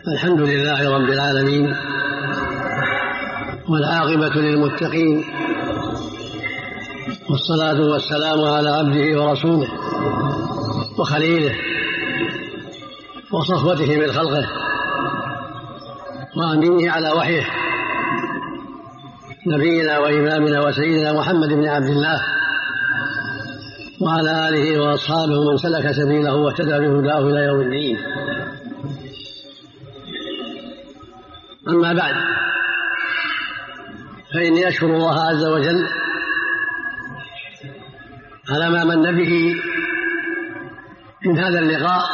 الحمد لله رب العالمين، والعاقبة للمتقين، والصلاة والسلام على عبده ورسوله وخليله وصفوته من خلقه وأمينه على وحيه، نبينا وإمامنا وسيدنا محمد بن عبد الله وعلى آله وأصحابه من سلك سبيله واهتدى بهداه إلى يوم الدين. أما بعد، فإني أشكر الله عز وجل على ما من به من هذا اللقاء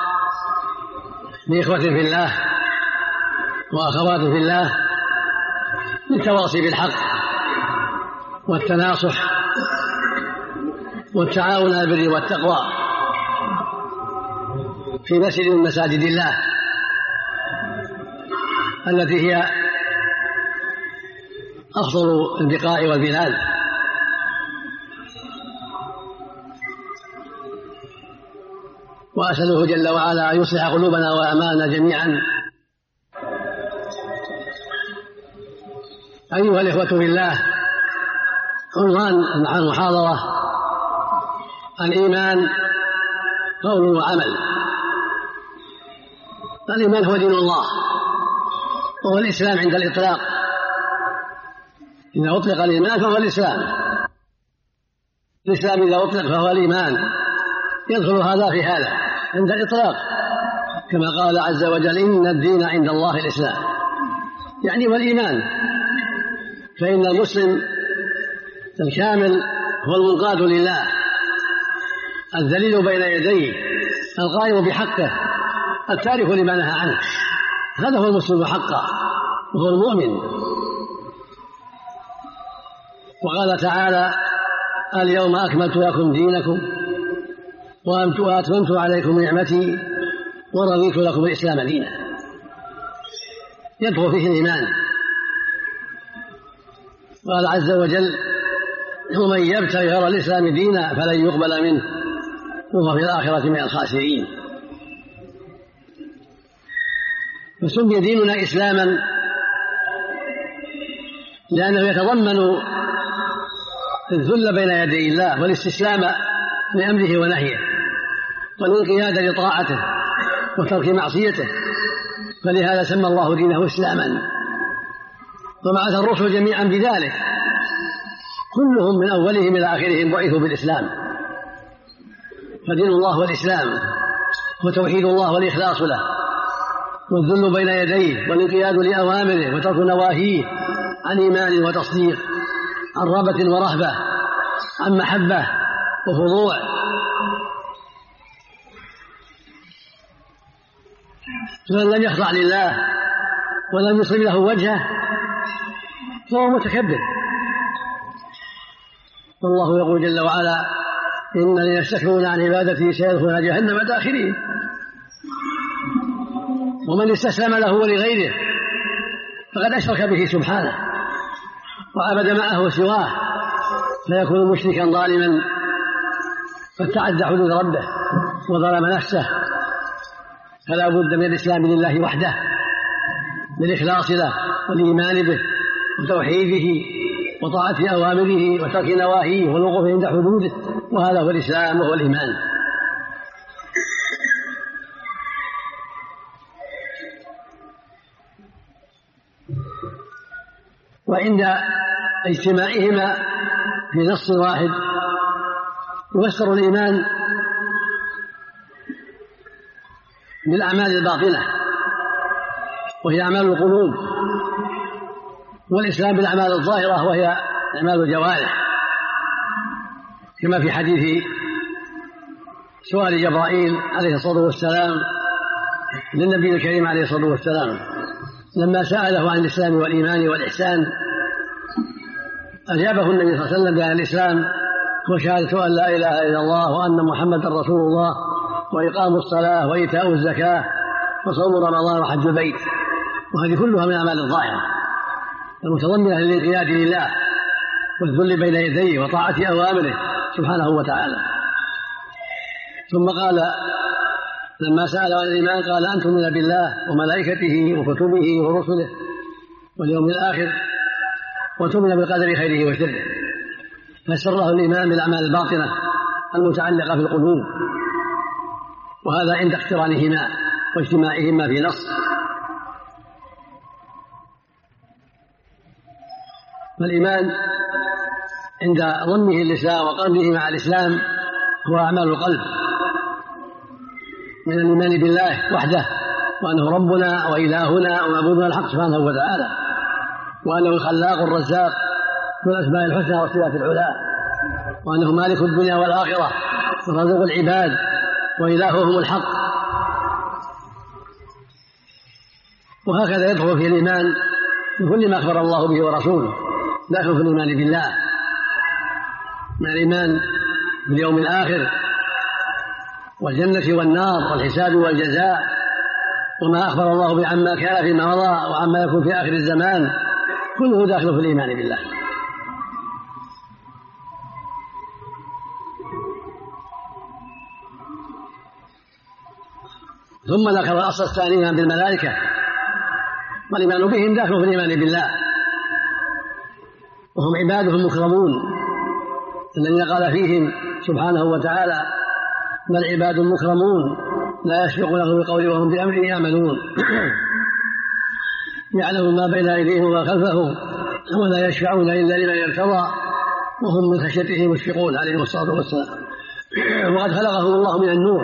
بإخوة في الله وأخوات في الله، للتواصي بالحق والتناصح والتعاون على البر والتقوى في مسجد من مساجد الله التي هي أفضل البقاع والبلاد. وأسأله جل وعلا أن يصلح قلوبنا وأعمالنا جميعا. أيها الإخوة في الله، عنوان المحاضرة: الإيمان قول وعمل. الإيمان هو دين الله، وهو الإسلام عند الإطلاق. إذا أطلق الإيمان فهو الإسلام. الإسلام إذا أطلق فهو الإيمان، يدخل هذا في هذا عند الإطلاق، كما قال عز وجل: إن الدين عند الله الإسلام، يعني والإيمان. فإن المسلم الكامل هو المنقاد لله، الذليل بين يديه، القائم بحقه، التارك لما نهى عنه. هذا هو المسلم حقا، وهو المؤمن. وقال تعالى: اليوم أكملت لكم دينكم وأتممت عليكم نعمتي ورضيت لكم الإسلام دينا. يدخل فيه الإيمان. قال عز وجل: ومن يبتغي غير الإسلام دينا فلن يقبل منه وهو في الآخرة من الخاسرين. فسمي ديننا إسلاما لأنه يتضمن الذل بين يدي الله والاستسلام لأمره ونهيه والانقياد لطاعته وترك معصيته، فلهذا سمى الله دينه إسلاما. وبعث الرسل جميعا بذلك، كلهم من أولهم إلى آخرهم بعثوا بالإسلام. فدين الله هو الإسلام، وتوحيد الله والإخلاص له، والذل بين يديه، والانقياد لأوامره وترك نواهيه، عن إيمان وتصديق، عن رغبة ورهبة، عن محبة وخضوع. فمن لم يخضع لله ولم يصلب له وجهه فهو متكبر. والله يقول جل وعلا: إن الذين يستكبرون عن عبادتي سيدخلون جهنم داخرين. ومن استسلم له ولغيره فقد أشرك به سبحانه وعبد معه سواه، فيكون مشركا ظالما قد تعدى حدود ربه وظلم نفسه. فلا بد من الإسلام لله وحده، بالإخلاص له والإيمان به وتوحيده وطاعة أوامره وترك نواهيه والوقوف عند حدوده، وهذا هو الإسلام وهو الإيمان. وعند اجتماعهما في نص واحد يفسر الإيمان بالأعمال الباطنة وهي أعمال القلوب، والإسلام بالأعمال الظاهرة وهي أعمال الجوارح، كما في حديث سؤال جبرائيل عليه الصلاة والسلام للنبي الكريم عليه الصلاة والسلام لما سأله عن الإسلام والإيمان والإحسان، أجابه النبي صلى الله عليه وسلم بأن الإسلام هو شهادة أن لا إله إلا الله وأن محمدا رسول الله، وإقام الصلاة وإيتاء الزكاة وصوم رمضان وحج البيت. وهذه كلها من أعمال الظاهرة المتضمنة للانقياد لله والذل بين يديه وطاعة أوامره سبحانه وتعالى. ثم قال لما سأل عن الإيمان قال أن تؤمن بالله وملائكته وكتبه ورسله واليوم الآخر وتؤمن بالقدر خيره وشره، فسر له الإيمان بالأعمال الباطنة المتعلقة في القلوب، وهذا عند اقترانهما واجتماعهما في نص. فالإيمان عند ضمه اللسان وقلبه مع الإسلام هو أعمال القلب من الإيمان بالله وحده، وأنه ربنا وإلهنا ومعبودنا الحق سبحانه وتعالى، وأنه الخلاق الرزاق ذو الأسماء الحسنى والصفات العلى، وأنه مالك الدنيا والآخرة ورازق العباد وإلههم الحق. وهكذا يدخل في الإيمان بكل ما أخبر الله به ورسوله، داخل في الإيمان بالله من الإيمان باليوم الآخر والجنة والنار والحساب والجزاء، وما أخبر الله به عما كان فيما مضى وعما يكون في آخر الزمان، كله داخل في الإيمان بالله. ثم ذكر الأصل الثاني الإيمان بالملائكة، والإيمان بهم داخل في الإيمان بالله، وهم عباده المكرمون الذين قال فيهم سبحانه وتعالى: بل عباد مكرمون لا يسبقونه بقول وهم بأمره يعملون يعلم ما بين أيديهم وما خلفهم ولا يشفعون إلا لمن يرتضى وهم من خشيته مشفقون عليهم الصلاة والسلام. وقد خلقهم الله من النور،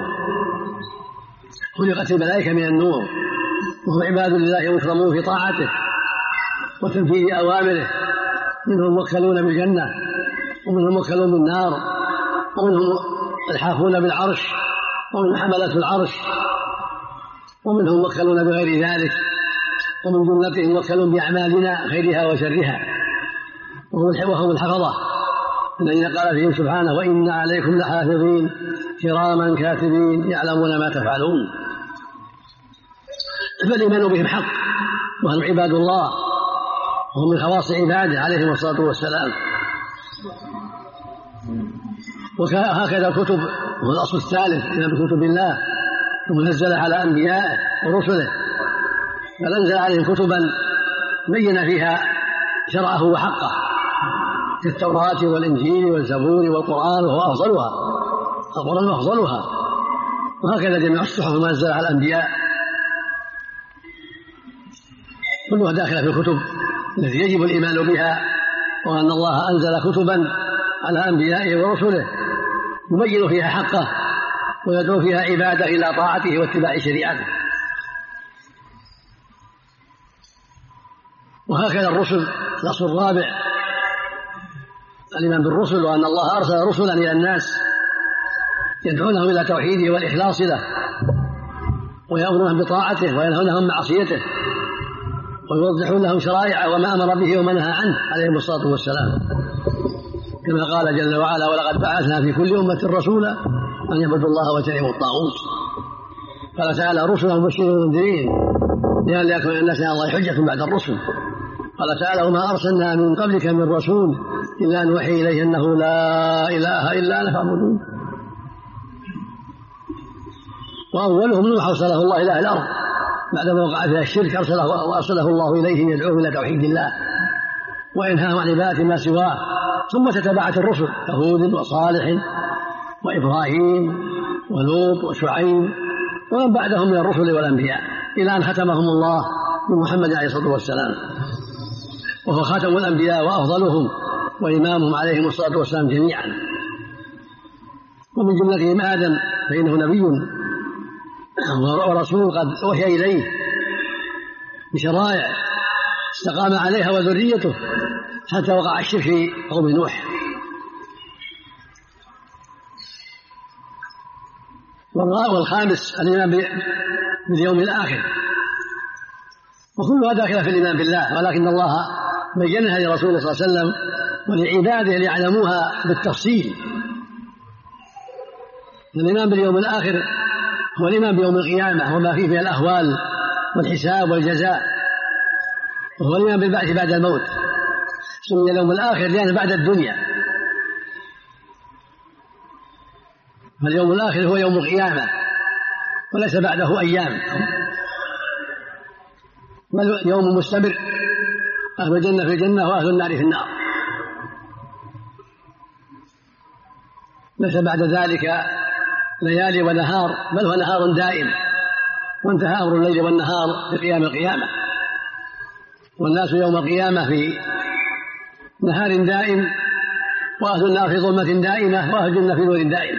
خلقت الملائكة من النور، وهم عباد لله مكرمون في طاعته وتنفيذ أوامره، منهم موكلون بالجنة ومنهم موكلون بالنار، ومنهم الحافون بالعرش ومنهم حملة العرش، ومنهم موكلون بغير ذلك، ومن جملتهم موكلون بأعمالنا خيرها وشرها، وهم الحفظة الذين قال فيهم سبحانه: وإن عليكم لحافظين كراما كاتبين يعلمون ما تفعلون. فالإيمان بهم حق، وهم عباد الله وهم من خواص عباده عليهم الصلاة والسلام. وهكذا الكتب هو الأصل الثالث من كتب الله المنزلة على أنبيائه ورسله، بل أنزل عليهم كتبا بين فيها شرعه وحقه كالتوراة والإنجيل والزبور والقرآن، وهو أفضلها، القرآن أفضلها. وهكذا جميع الصحف المنزلة على الأنبياء كلها داخلة في الكتب التي يجب الإيمان بها، وأن الله أنزل كتبا على أنبيائه ورسله يبين فيها حقه ويدعو فيها عباده إلى طاعته واتباع شريعته. وهكذا الرسل الأصل الرابع الإيمان بالرسل، وأن الله أرسل رسلا إلى الناس يدعونهم إلى توحيده والإخلاص له، ويأمرونهم بطاعته وينهونهم عن معصيته، ويوضحون لهم شرائعه وما أمر به وما نهى عنه عليهم الصلاة والسلام، كما قال جل وعلا: ولقد بعثنا في كل أمة رسولا أن يعبدوا الله واجتنبوا الطاغوت. قال تعالى: رسلا مبشرين ومنذرين لئلا يكون للناس على الله حجة بعد الرسل. قال تعالى: وما أرسلنا من قبلك من رسول إلا نوحي إليه أنه لا إله إلا أنا فاعبدون. وأولهم نوح أرسله الله إلى الأرض بعدما وقع فيها الشرك، أرسله الله إليه يدعوه إلى توحيد الله وإنهاء عن عبادة ما سواه. ثم تتبعت الرسل كهود وصالح وإبراهيم ولوط وشعيب ومن بعدهم من الرسل والأنبياء، إلى أن ختمهم الله بمحمد عليه الصلاة والسلام، وهو خاتم الأنبياء وأفضلهم وإمامهم عليهم الصلاة والسلام جميعا. ومن جملتهم آدم فإنه نبي ورسول قد أوحي إليه بشرائع استقام عليها وذريته حتى وقع الشرك في قوم نوح. والخامس الإيمان باليوم الآخر، وكلها داخلة في الإيمان بالله، ولكن الله بينها لرسوله صلى الله عليه وسلم ولعباده ليعلموها بالتفصيل. الإيمان باليوم الآخر هو الإيمان بيوم القيامة وما فيه من الأهوال والحساب والجزاء، وهو الإيمان بالبعث بعد الموت. سمي اليوم الآخر لأنه بعد الدنيا، فاليوم الآخر هو يوم القيامة، وليس بعده أيام، بل يوم مستمر، أهل الجنة في الجنة وأهل النار في النار، ليس بعد ذلك ليالي ونهار، بل هو نهار دائم، وانتهى أمر الليل والنهار في قيام القيامة، والناس يوم القيامة في نهار دائم، وأهل النار في ظلمة دائمة، وأهل الجنة في نور دائم.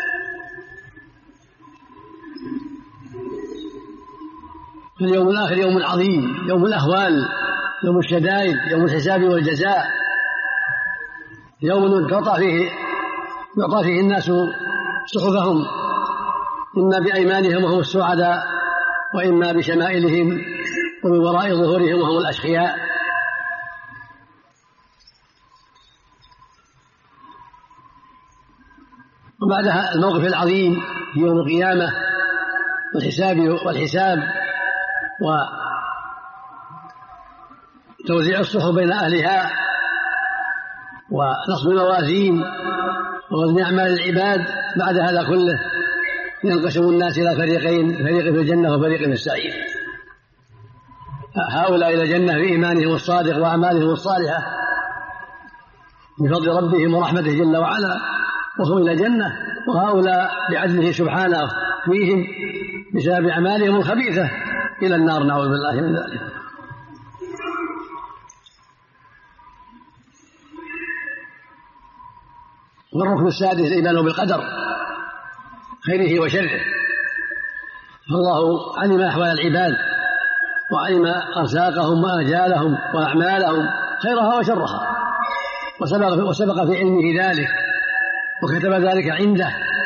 اليوم الآخر يوم عظيم، يوم الأهوال، يوم الشدائد، يوم الحساب والجزاء، يوم يعطى فيه الناس صحفهم، إما بأيمانهم وهم السعداء، وإما بشمائلهم ومن وراء ظهورهم وهم الأشقياء. وبعدها الموقف العظيم في يوم القيامة والحساب وتوزيع الصحف بين أهلها ونصب الموازين ووزن أعمال العباد. بعد هذا كله ينقسم الناس إلى فريقين، فريق في الجنة وفريق في السعير. هؤلاء إلى الجنة بإيمانهم الصادق وأعمالهم الصالحة بفضل ربهم ورحمته جل وعلا، وهم إلى الجنة، وهؤلاء بعدله سبحانه فيهم بسبب أعمالهم الخبيثة إلى النار، نعوذ بالله من ذلك. والركن السادس الإيمان بالقدر خيره وشره. فالله علم أحوال العباد وعلم أرزاقهم وآجالهم وأعمالهم خيرها وشرها، وسبق في علمه ذلك وكتب ذلك عنده.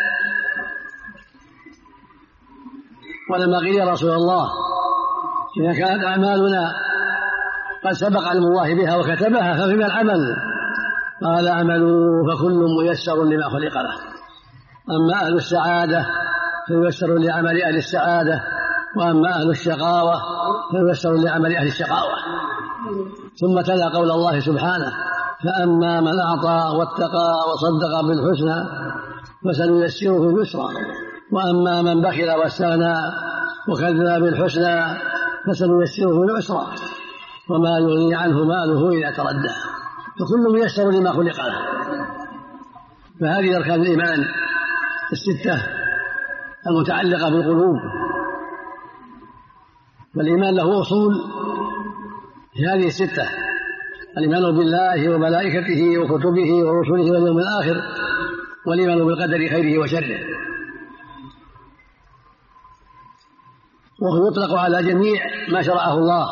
ولما قيل يا رسول الله إذا كانت أعمالنا قد سبق علم الله بها وكتبها ففيما العمل؟ قال اعملوا فكل ميسر لما خلق له، أما أهل السعادة فييسر لعمل أهل السعادة، وأما أهل الشقاوة فييسر لعمل أهل الشقاوة. ثم تلا قول الله سبحانه فأما من أعطى واتقى وصدق بالحسنى فسنيسره باليسرى، وأما من بخل واستغنى وكذب بالحسنى فسنيسره بالعسرى، وما يغني عنه ماله إذا تردى، فكل ميسر لما خلق له. فهذه أركان الإيمان الستة المتعلقة بالقلوب. والإيمان له أصول في هذه الستة: الإيمان بالله وملائكته وكتبه ورسله واليوم الآخر، والإيمان بالقدر خيره وشره. وهو يطلق على جميع ما شرعه الله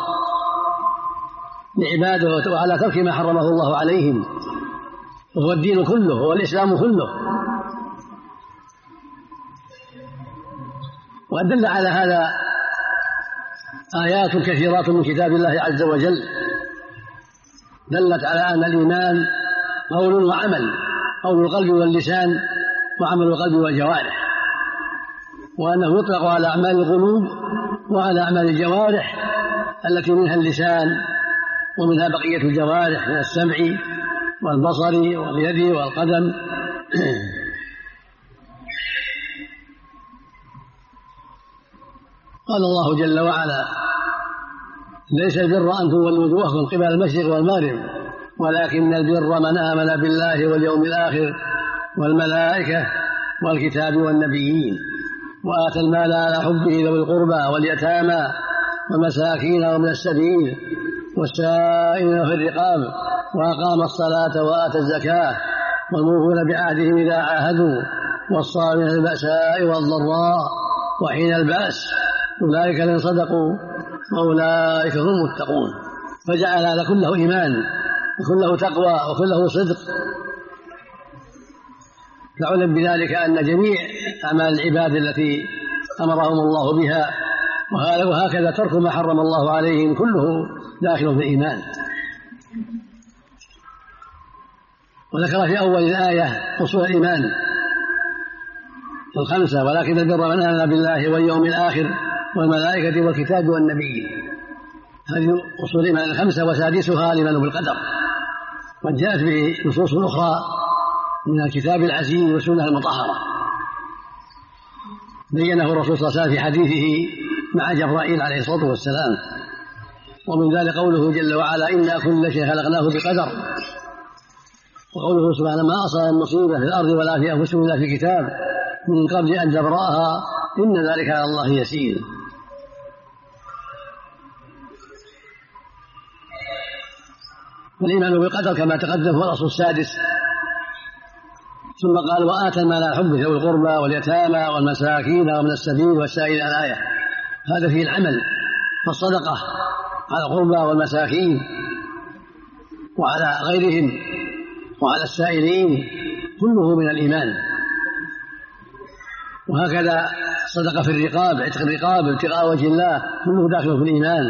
لعباده، وعلى ترك ما حرمه الله عليهم، وهو الدين كله، هو الإسلام كله. ودل على هذا آيات كثيرات من كتاب الله عز وجل دلت على أن الإيمان قول وعمل، قول القلب واللسان وعمل القلب والجوارح، وأنه يطلق على أعمال القلوب وعلى أعمال الجوارح التي منها اللسان ومنها بقية الجوارح من السمع والبصر واليد والقدم. قال الله جل وعلا ليس البر أن تولوا وجوهكم قبل المشرق والمغرب ولكن البر من آمن بالله واليوم الآخر والملائكة والكتاب والنبيين وآتى المال على حبه ذوي القربى واليتامى والمساكين ومن السبيل والسائلين في الرقاب وأقام الصلاة وآتى الزكاة والموفون بعهدهم إذا عاهدوا والصابرين في البأساء والضراء وحين البأس أولئك الذين صدقوا وأولئك هم المتقون. فجعل هذا كله إيمان وكله تقوى وكله صدق، فعلم بذلك أن جميع أعمال العباد التي أمرهم الله بها وهكذا ترك ما حرم الله عليهم كله داخل في الإيمان. وذكر في أول الآية أصول الإيمان الخمسة: ولكن البر من آمن بالله واليوم الآخر والملائكة والكتاب والنبي. هذه أصول الإيمان الخمسة، وسادسها الإيمان بالقدر، وجاءت به نصوص أخرى من الكتاب العزيز والسنة المطهرة. بينه الرسول صلى الله عليه وسلم في حديثه مع جبرائيل عليه الصلاة والسلام. ومن ذلك قوله جل وعلا: إنا كل شيء خلقناه بقدر. وقوله سبحانه: ما أصاب مصيبة في الأرض ولا في أنفسكم إلا في كتاب من قبل أن نبرأها إن ذلك على الله يسير. والإيمان بالقدر كما تقدم هو الأصل السادس. ثم قال: وآتى المال على حبه ذوي القربى واليتامى والمساكين ومن السبيل والسائل. الآية هذا فيه العمل، فالصدقة على القربى والمساكين وعلى غيرهم وعلى السائلين كله من الإيمان. وهكذا الصدقة في الرقاب، عتق الرقاب، ابتغاء وجه الله، كله داخل في الإيمان.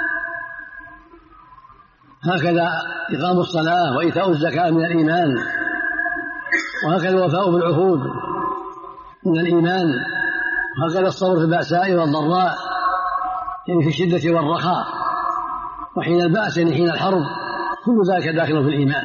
هكذا إقام الصلاة وإيتاء الزكاة من الإيمان. وهكذا الوفاء بالعهود من الإيمان. وهكذا الصبر في البأساء والضراء، يعني في الشدة والرخاء، وحين البأس يعني حين الحرب، كل ذلك داخل في الإيمان.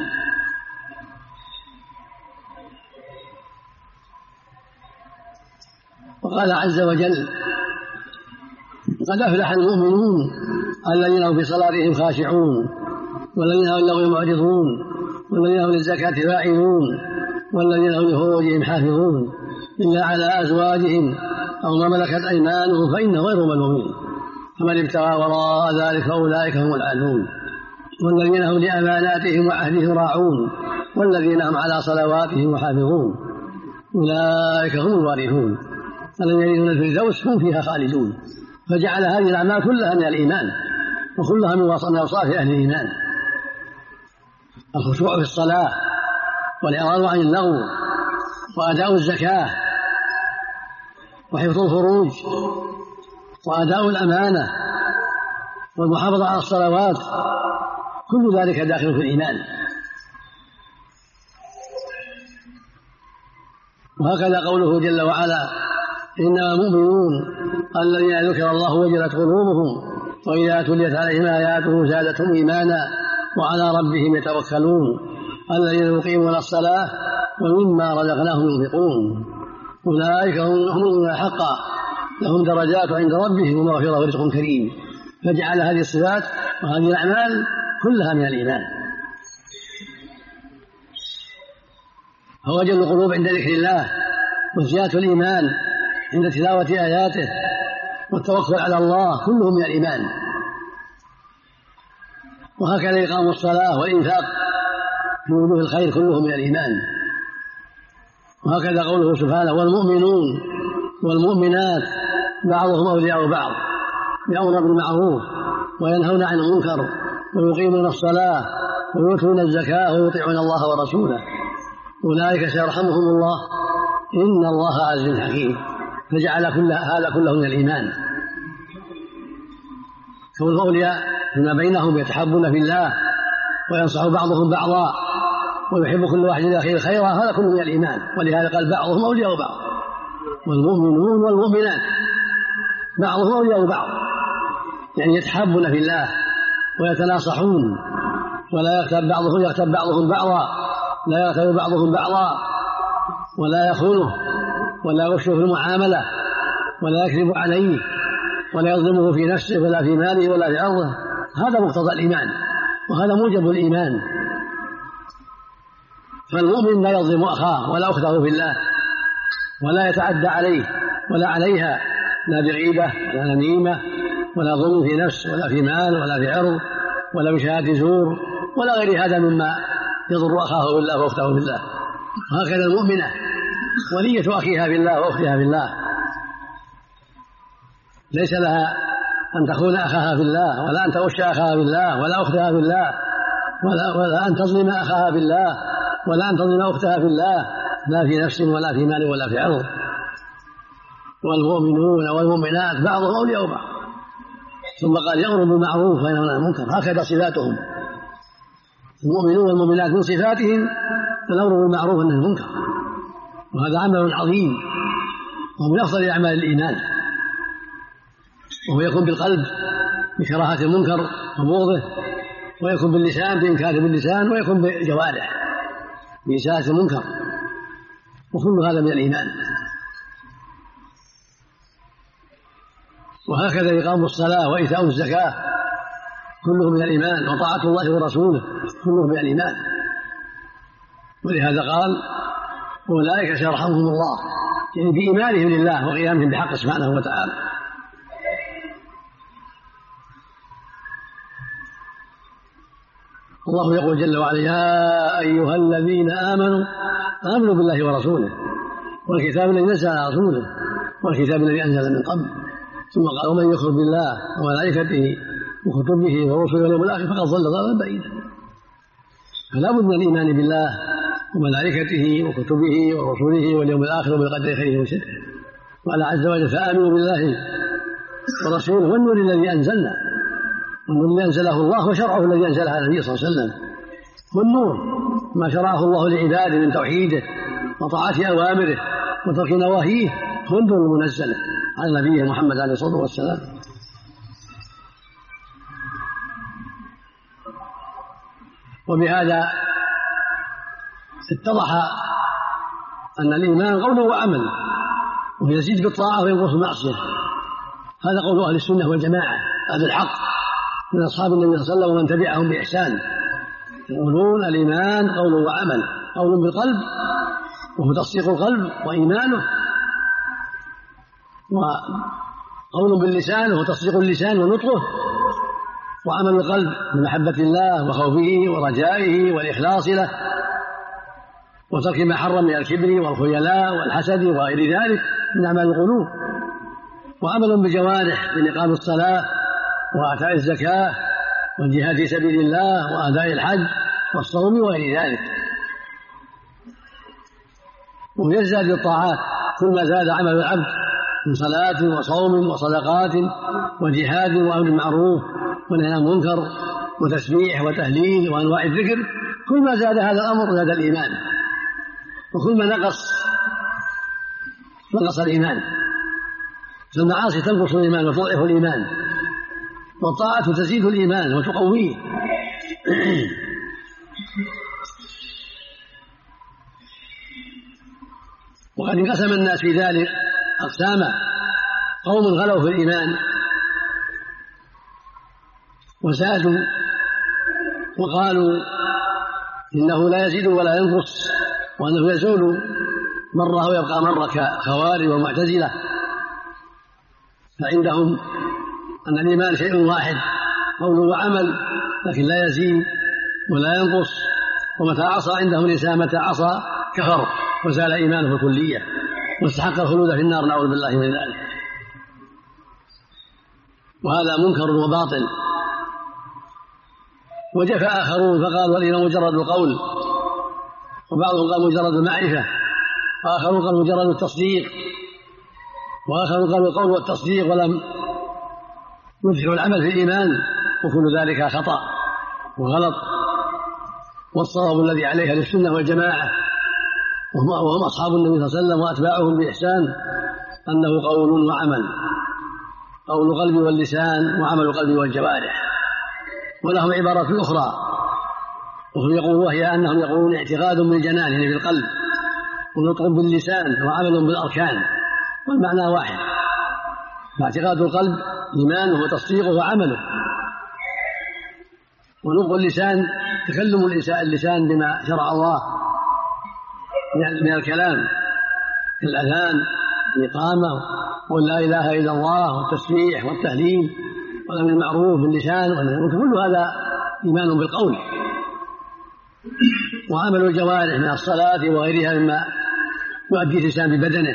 وقال عز وجل: قد أفلح المؤمنون الذين هم في صلاتهم خاشعون والذين هم للغو معرضون والذين هم للزكاة فاعلون والذين هم لفروجهم حافظون إلا على أزواجهم أو ما ملكت أيمانهم فإنه غير ملومين، فمن ابتغى وراء ذلك فأولئك هم العادون. والذين هم لأماناتهم وعهدهم راعون والذين هم على صلواتهم محافظون أولئك هم الوارثون الذين يرثون الفردوس هم فيها خالدون. فجعل هذه الأعمال كلها من الإيمان وكلها من أوصاف أهل الإيمان: الخشوع في الصلاة والإعراض عن اللغو وأداء الزكاة وحفظ الفروج وأداء الأمانة والمحافظة على الصلوات، كل ذلك داخل في الإيمان. وهكذا قوله جل وعلا: إنما المؤمنون الذين ذكر الله وجلت قلوبهم وإذا تليت عليهم آياته زادتهم إيمانا وعلى ربهم يتوكلون الذين يقيمون الصلاة ومما رزقناهم ينفقون أولئك هم المؤمنون حقا لهم درجات عند ربهم ومغفرة ورزق كريم. فجعل هذه الصفات وهذه الأعمال كلها من الإيمان. فوجل القلوب عند ذكر الله وزيادة الإيمان عند تلاوة آياته والتوكل على الله كله من الإيمان. وهكذا إقام الصلاة والإنفاق في وجوه الخير كله من الإيمان. وهكذا قوله سبحانه: والمؤمنون والمؤمنات بعضهم أولياء بعض يأمرون بالمعروف وينهون عن المنكر ويقيمون الصلاة ويؤتون الزكاة ويطيعون الله ورسوله أولئك سيرحمهم الله إن الله عزيز حكيم. فجعل هذا كله من الإيمان. كون الأولياء فيما بينهم يتحبون في الله وينصح بعضهم بعضا ويحب كل واحد أخيه خيرا، هذا كله من الإيمان. ولهذا قال: بعضهم أولياء بعض. والمؤمنون والمؤمنات بعضهم أولياء بعض، يعني يتحبون في الله ويتناصحون ولا يغتاب بعضهم بعضا، لا يغتاب بعضهم بعضا ولا يخونه ولا يغشه في المعاملة ولا يكذب عليه ولا يظلمه في نفسه ولا في ماله ولا في عرضه. هذا مقتضى الإيمان وهذا موجب الإيمان. فالمؤمن لا يظلم أخاه ولا أخته في الله ولا يتعدى عليه ولا عليها، لا بغيبة ولا نميمة ولا ظلم في نفس ولا في مال ولا في عرض ولا بشهادة زور ولا غير هذا مما يضر أخاه بالله وأخته بالله. وهكذا المؤمنة ولية أخيها بالله وأختها بالله، ليس لها أن تخون أخاها بالله ولا أن تغش أخاها بالله ولا أختها بالله ولا أن تظلم أخاها بالله ولا أن تظلم أختها بالله، لا في نفس ولا في مال ولا في عرض. والمؤمنون والمؤمنات بعضهم أولياء بعض. ثم قال: يأمر بالمعروف وينهون عن المنكر. هكذا صفاتهم. المؤمنون والمؤمنات من صفاتهم الأمر بالمعروف والنهي عن المنكر، وهذا عمل عظيم ومن أفضل أعمال الإيمان، وهو يكون بالقلب بكراهة المنكر وبغضه، ويكون باللسان بإنكاره باللسان، ويكون بالجوارح بإزالة المنكر، وكل هذا من الإيمان. وهكذا إقام الصلاة وإيتاء الزكاة كله من الإيمان، وطاعة الله ورسوله كله من الإيمان. ولهذا قال أولئك سيرحمهم الله، يعني بإيمانهم لله وقيامهم بحق سبحانه وتعالى. الله يقول جل وعلا يا أيها الذين آمنوا بالله ورسوله والكتاب الذي نزل على رسوله والكتاب الذي أنزل من قبل. ثم قال ومن يكفر بالله وملائكته وكتبه ورسله واليوم الآخر فقد ضل ضلالا بعيدا. فلا بد من الإيمان بالله وملائكته وكتبه ورسله واليوم الآخر وبالقدر خيره وشره. وقال عز وجل فآمنوا بالله ورسوله والنور الذي أنزلنا، والنور الذي أنزله الله وشرعه الذي أنزله على النبي صلى الله عليه وسلم. والنور ما شرعه الله لعباده من توحيده وطاعة أوامره وترك نواهيه، هو النور المنزل على نبيه محمد عليه الصلاة والسلام. وبهذا اتضح أن الإيمان قول وعمل، ويزيد بالطاعة وينقص بالمعصية. هذا قول أهل السنة والجماعة، هذا الحق من أصحاب النبي صلى الله عليه وسلم ومن تبعهم بإحسان، يقولون الإيمان قول وعمل، قول بالقلب وهو تصديق القلب وإيمانه، وقول باللسان وهو تصديق اللسان ونطقه، وعمل القلب بمحبة الله وخوفه ورجائه والإخلاص له وترك ما حرم من الكبر والخيلاء والحسد وغير ذلك من أعمال القلوب، وعمل بالجوارح من إقام الصلاة وإيتاء الزكاة والجهاد في سبيل الله وأداء الحج والصوم وغير ذلك. ويزداد بالطاعات كل ما زاد عمل العبد من صلاة وصوم وصدقات وجهاد وأمر بالمعروف ونهي عن المنكر وتسبيح وتهليل وأنواع الذكر، كل ما زاد هذا الأمر زاد الإيمان، وكل ما نقص الإيمان. فالمعاصي تنقص الإيمان وتضعف الإيمان، والطاعة تزيد الإيمان وتقويه. وقد انقسم الناس في ذلك أقساما: قوم غلوا في الإيمان وزادوا وقالوا إنه لا يزيد ولا ينقص، وأنه يزول مرة ويبقى مرة كخوارج ومعتزلة، فعندهم أن الإيمان شيء واحد قول وعمل، لكن لا يزيد ولا ينقص، ومتى عصى عندهم الإنسان متى عصى كفر وزال إيمانه الكلية واستحق الخلود في النار، نعوذ بالله من ذلك. وهذا منكر وباطل. وجف آخرون فقالوا الإيمان مجرد القول، وبعضهم قال مجرد المعرفة، وآخرون قال مجرد التصديق، وآخرون قالوا القول والتصديق ولم يدخل العمل في الإيمان، وكل ذلك خطأ وغلط. والصواب الذي عليه أهل السنة والجماعة وهم أصحاب النبي صلى الله عليه وسلم وأتباعهم بإحسان أنه قول وعمل، قول القلب واللسان وعمل القلب والجوارح. ولهم عبارة أخرى وهي أنهم يقولون اعتقاد بالجنان يعني بالقلب، ونطق باللسان وعمل بالأركان، والمعنى واحد. فاعتقاد القلب إيمانه وتصديقه وعمله، ونطق اللسان تكلم اللسان بما شرع الله من الكلام كالأذان الإقامة ولا إله إلا الله والتسبيح والتهليل والأمر بالمعروف باللسان، كل هذا إيمان بالقول. وعمل الجوارح من الصلاة وغيرها مما يؤدي الإنسان ببدنه.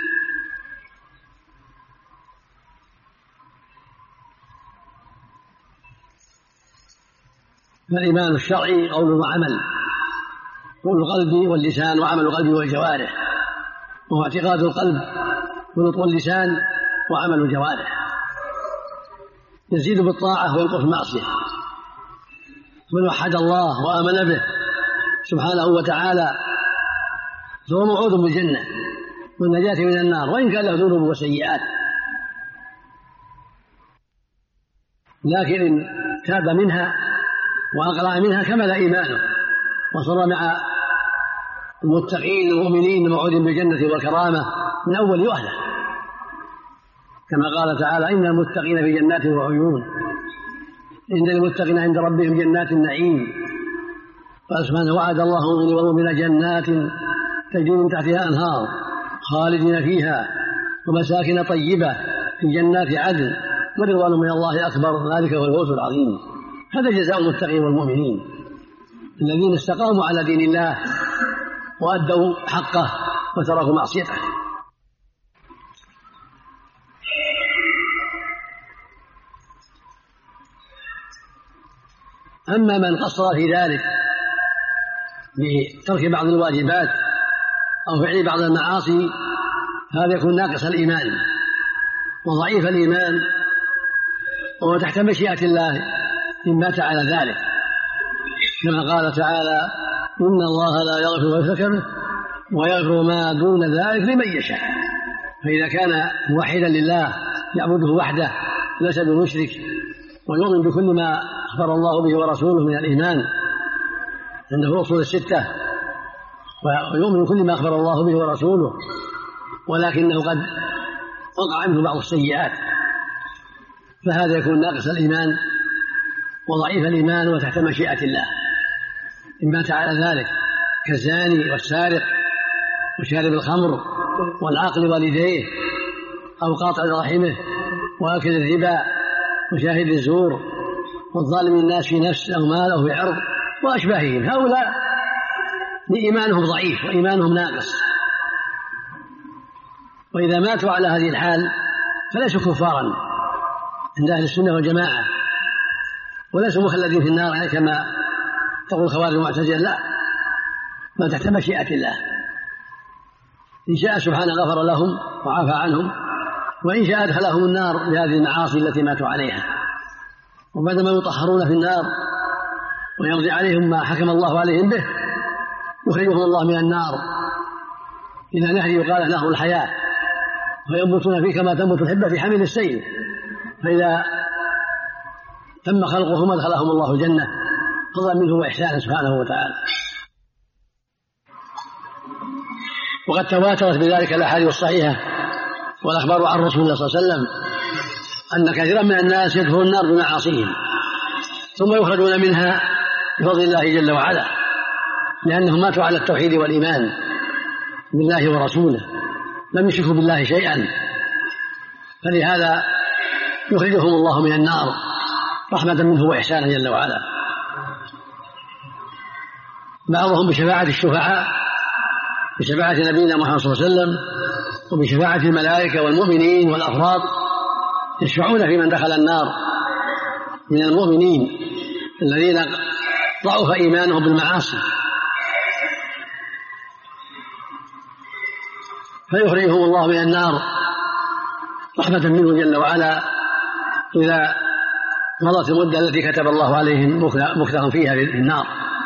فالإيمان الشرعي قول وعمل، قول القلب واللسان وعمل القلب والجوارح، وهو اعتقاد القلب ونطق اللسان وعمل الجوارح، يزيد بالطاعة وينقص المعصية. من وحد الله وآمن به سبحانه وتعالى فهو موعود بالجنة والنجاة من النار، وإن كان له ذنوب وسيئات، لكن إن تاب منها وأقلع منها كمل إيمانه وصار مع المتقين المؤمنين الموعودين بالجنة والكرامة من أول وهلة. كما قال تعالى إن المتقين في جنات وعيون إن المتقين عند ربهم جنات النعيم. قال سبحانه وعد الله المؤمنين والمؤمنات جنات تجري من تحتها أنهار خالدين فيها ومساكن طيبة في جنات عدن ورضوان من الله أكبر ذلك هو الفوز العظيم. هذا جزاء المتقين والمؤمنين الذين استقاموا على دين الله وأدوا حقه وتركوا معصيته. أما من قصر في ذلك بترك بعض الواجبات أو فعل بعض المعاصي هذا يكون ناقص الإيمان وضعيف الإيمان وهو تحت مشيئة الله إن مات على ذلك، كما قال تعالى إن الله لا يغفر ويشرك به ويغفر ما دون ذلك لمن يشاء. فإذا كان موحدا لله يعبده وحده ليس بمشرك ويؤمن بكل ما أخبر الله به ورسوله من الإيمان عنده أصول الستة ويؤمن بكل ما أخبر الله به ورسوله، ولكنه قد وقع منه بعض السيئات، فهذا يكون ناقص الإيمان وضعيف الإيمان وتحت مشيئة الله إن مات على ذلك، كالزاني والسارق وشارب الخمر والعاقل والديه أو قاطع رحمه وآكل الربا وشاهد الزور والظالم الناس في نفس أو مال أو في عرض وأشباههم. هؤلاء إيمانهم ضعيف وإيمانهم ناقص، وإذا ماتوا على هذه الحال فليسوا كفارا عند أهل السنة والجماعة وليسوا مخلدين في النار كما تقول الخوارج المعتزلة، لا، بل تحت مشيئة الله. إن شاء سبحانه غفر لهم وعافى عنهم، وإن شاء أدخلهم النار بهذه المعاصي التي ماتوا عليها، وبعدما يطهرون في النار ويمضي عليهم ما حكم الله عليهم به يخرجهم الله من النار إلى نهر يقال نهر الحياة فينبتون فيه كما تنبت الحبة في حمل السيل، فإذا تم خلقهم أدخلهم الله الجنة فضلا منه وإحسانا سبحانه وتعالى. وقد تواترت بذلك الأحاديث الصحيحة والأخبار عن رسول الله صلى الله عليه وسلم أن كثيرا من الناس يدخلون النار بمعاصيهم ثم يخرجون منها بفضل الله جل وعلا، لأنهم ماتوا على التوحيد والإيمان بالله ورسوله لم يشركوا بالله شيئا، فلهذا يخرجهم الله من النار رحمة منه وإحسانا جل وعلا. بعضهم بشفاعة الشفعاء بشفاعة نبينا محمد صلى الله عليه وسلم وبشفاعة الملائكة والمؤمنين والأفراد يشفعون في من دخل النار من المؤمنين الذين ضعف إيمانهم بالمعاصي، فيخرجهم الله من النار رحمة منه جل وعلا إذا مضت المدة التي كتب الله عليهم مكثهم فيها في النار.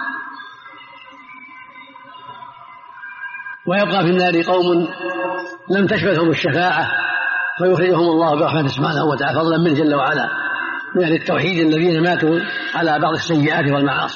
ويبقى في النار قوم لم تشملهم الشفاعة فيخرجهم الله برحمته سبحانه وتعالى فضلا منه جل وعلا من أهل التوحيد الذين ماتوا على بعض السيئات والمعاصي.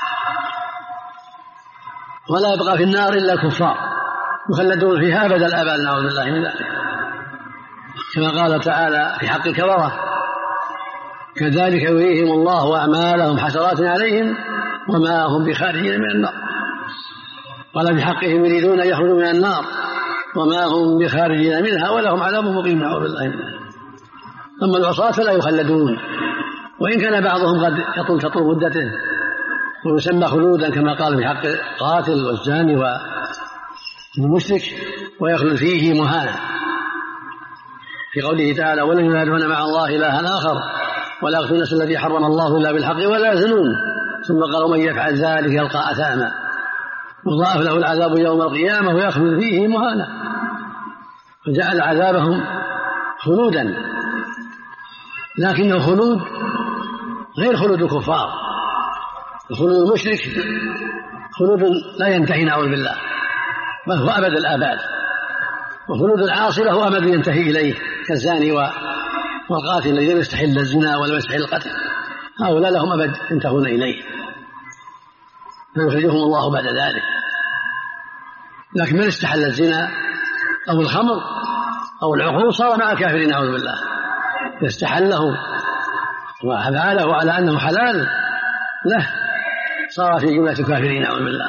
ولا يبقى في النار إلا الكفار يخلدون فيها أبد الآباد نعوذ بالله من ذلك، كما قال تعالى في حق الكفرة كذلك يريهم الله أعمالهم حسرات عليهم وما هم بخارجين من النار. قال بحقهم يريدون أن يخرجوا من النار وما هم بخارجين منها ولهم عذاب مقيم نعوذ بالله من ذلك. أما العصاة فلا يخلدون، وإن كان بعضهم قد تطول مدته ويسمى خلودا كما قال في حق القاتل والزاني والمشرك ويخلد فيه مهانا في قوله تعالى ولن يدعون مع الله إلها آخر ولا يقتلون النفس التي حرم الله إلا بالحق ولا يزنون ثم قال من يفعل ذلك يلقى أثاما وضاعف له العذاب يوم القيامة ويخلد فيه مهانا، فجعل عذابهم خلودا، لكنه خلود غير خلود الكفار. خلود المشرك خلود لا ينتهي نعوذ بالله بل هو أبد الآباد، وخلود العاصي له أمد ينتهي إليه كالزاني والقاتل الذي لا يستحل الزنا ولا يستحل القتل، هؤلاء لهم أبد ينتهون إليه فيخرجهم الله بعد ذلك. لكن من استحل الزنا أو الخمر أو العقول صار مع الكافرين نعوذ بالله، يستحله وأفعاله على أنه حلال له صار في جملة الكافرين نعوذ بالله.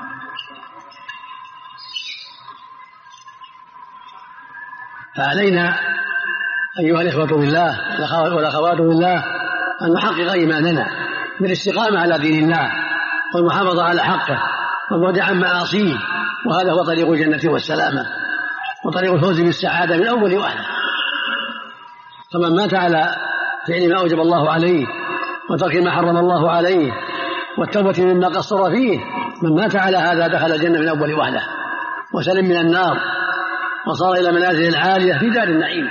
فعلينا أيها الإخوة بالله والأخوات بالله أن نحقق إيماننا بالاستقامة على دين الله والمحافظة على حقه والبعد عن معاصيه، وهذا هو طريق الجنة والسلامة وطريق الفوز بالسعادة من أول وهلة. فمن مات على فعل ما أوجب الله عليه وترك ما حرم الله عليه والتوبة مما قصر فيه، من مات على هذا دخل الجنة من أول وهلة وسلم من النار وصار إلى منازل العالية في دار النعيم.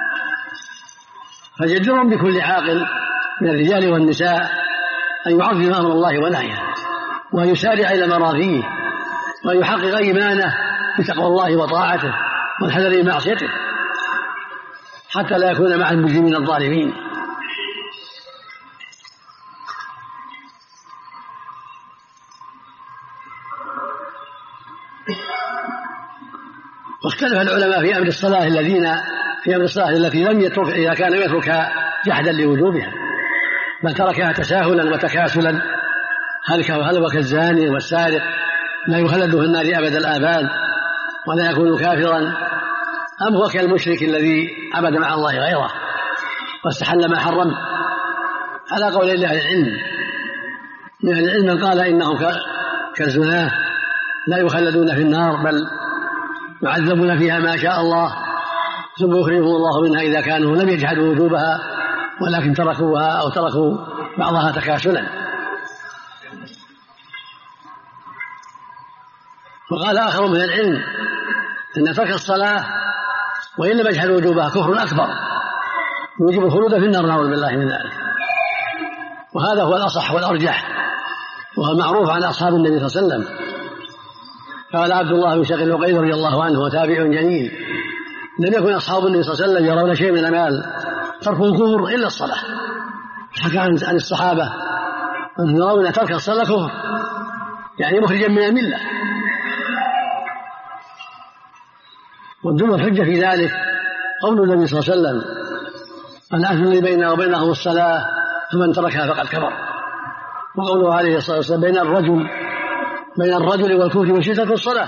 فجدر بكل عاقل من الرجال والنساء أن يعظم أمر الله ونهيه وأن يسارع إلى مراضيه وأن يحقق إيمانه بتقوى الله وطاعته والحذر من معصيته حتى لا يكون مع المجرمين الظالمين. واختلف العلماء في أمر الصلاة التي لم يترك إذا كان يتركها جحدا لوجوبها بل تركها تساهلا وتكاسلا، هل هو كالزاني والسارق لا يخلد في النار أبد الآباد ولا يكون كافرا، أم هو كالمشرك الذي عبد مع الله غيره واستحل ما حرم؟ على قول أهل العلم، من أهل العلم من قال إنهم كالزناه لا يخلدون في النار بل يعذبون فيها ما شاء الله ثم يخرجهم الله منها إذا كانوا لم يجحدوا وجوبها ولكن تركوها أو تركوا بعضها تكاسلا. وقال آخر من العلم إن ترك الصلاة وإن لم يجحد وجوبها كفر أكبر يوجب الخلود في النار نعوذ بالله من ذلك. وهذا هو الأصح والأرجح وهو المعروف عن أصحاب النبي صلى الله عليه وسلم. قال عبد الله بن شقيق العقيل رضي الله عنه وتابع جليل: لم يكن أصحاب النبي صلى الله عليه وسلم يرون شيء من الأعمال ترك الكفر إلا الصلاة. حكى عن الصحابة أن يرون ترك الصلاة كفر يعني مخرجا من الملة. والدل الحجة في ذلك قول النبي صلى الله عليه وسلم: العهد الذي بيننا وبينهم الصلاة فمن تركها فقد كفر. وقوله عليه الصلاة والسلام: بين الرجل والكفر والشرك الصلاة.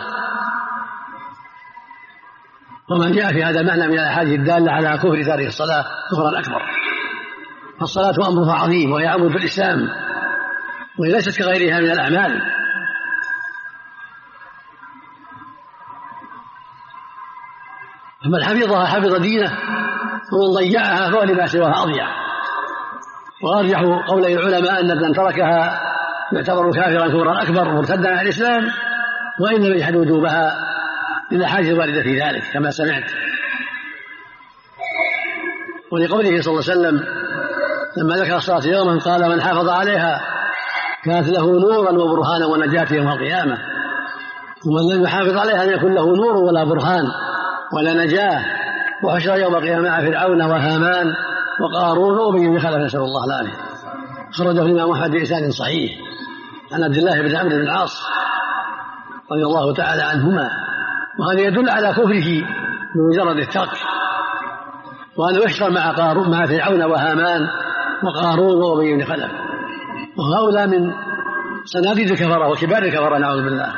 ومن جاء في هذا المعنى من الأحاديث الدالة على كفر تارك الصلاة كفرا أكبر. فالصلاة أمرها عظيم وهي عمود الإسلام وهي ليست كغيرها من الأعمال. فمن حفظها حفظ دينه ومن ضيعها فهو لما سواها أضيع. وأرجح قولي العلماء أن من تركها يعتبر كافرا كفرا أكبر مرتدا عن الإسلام وإن لم يجحد وجوبها للأحاديث الواردة في ذلك كما سمعت. ولقوله صلى الله عليه وسلم لما ذكر الصلاة يوما قال: من حافظ عليها كانت له نورا وبرهانا ونجاة يوم القيامة، ومن لم يحافظ عليها أن يكون له نور ولا برهان ولا نجاة. وحشر يوم القيامة مع فرعون وهامان وقارون وأبي بن خلف، نسأل الله العافية. خرجه الإمام أحمد بإسناد صحيح عن عبد الله بن عمرو بن العاص رضي الله تعالى عنهما. وهذا يدل على كفره بمجرد الترك، وأنه يحشر مع فرعون وهامان وقارون وأبي بن خلف، وهؤلاء من صناديد الكفرة وكبار الكفرة نعوذ بالله.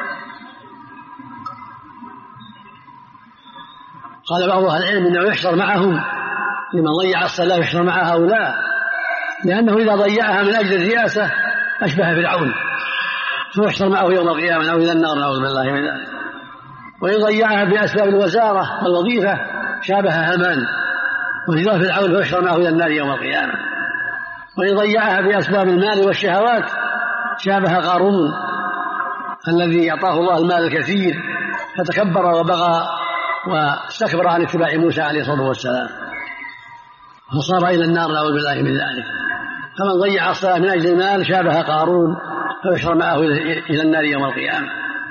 قال بعض أهل العلم إنه يحشر معهم، لمن ضيع الصلاة يحشر مع هؤلاء، لأنه إذا ضيعها من أجل الرئاسة أشبه فرعون فيحشر معه يوم القيامة أو إلى النار نعوذ بالله من ذلك. وإن ضيعها بأسباب الوزارة والوظيفة شابه هامان وهجر فرعون فيحشر معه إلى النار يوم القيامة. وإن ضيعها بأسباب المال والشهوات شابه قارون الذي أعطاه الله المال الكثير فتكبر وبغى واستكبر عن اتباع موسى عليه الصلاة والسلام فصار إلى النار نعوذ بالله من ذلك. فمن ضيع الصلاة من أجل المال شابه قارون فيحشر معه إلى النار يوم القيامة.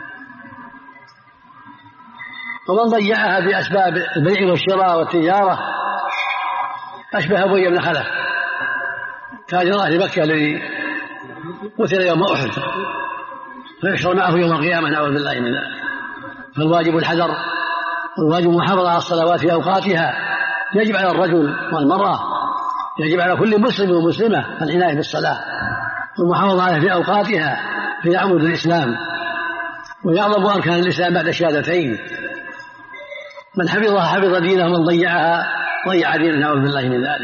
ومن ضيعها بأسباب البيع والشراء والتجارة أشبه أبي بن خلف تاجر أهل مكة الذي قتل يوم أحد فيحشر معه يوم القيامة نعوذ بالله من ذلك. فالواجب الحذر والواجب المحافظة على الصلوات في أوقاتها، يجب على الرجل والمرأة، يجب على كل مسلم ومسلمة العناية بالصلاة والمحافظة عليها في أوقاتها في عمود الإسلام، ويعظم أركان الإسلام بعد الشهادتين. من حفظها حفظ دينه، ومن ضيعها ضيع دينه، نعوذ بالله من ذلك.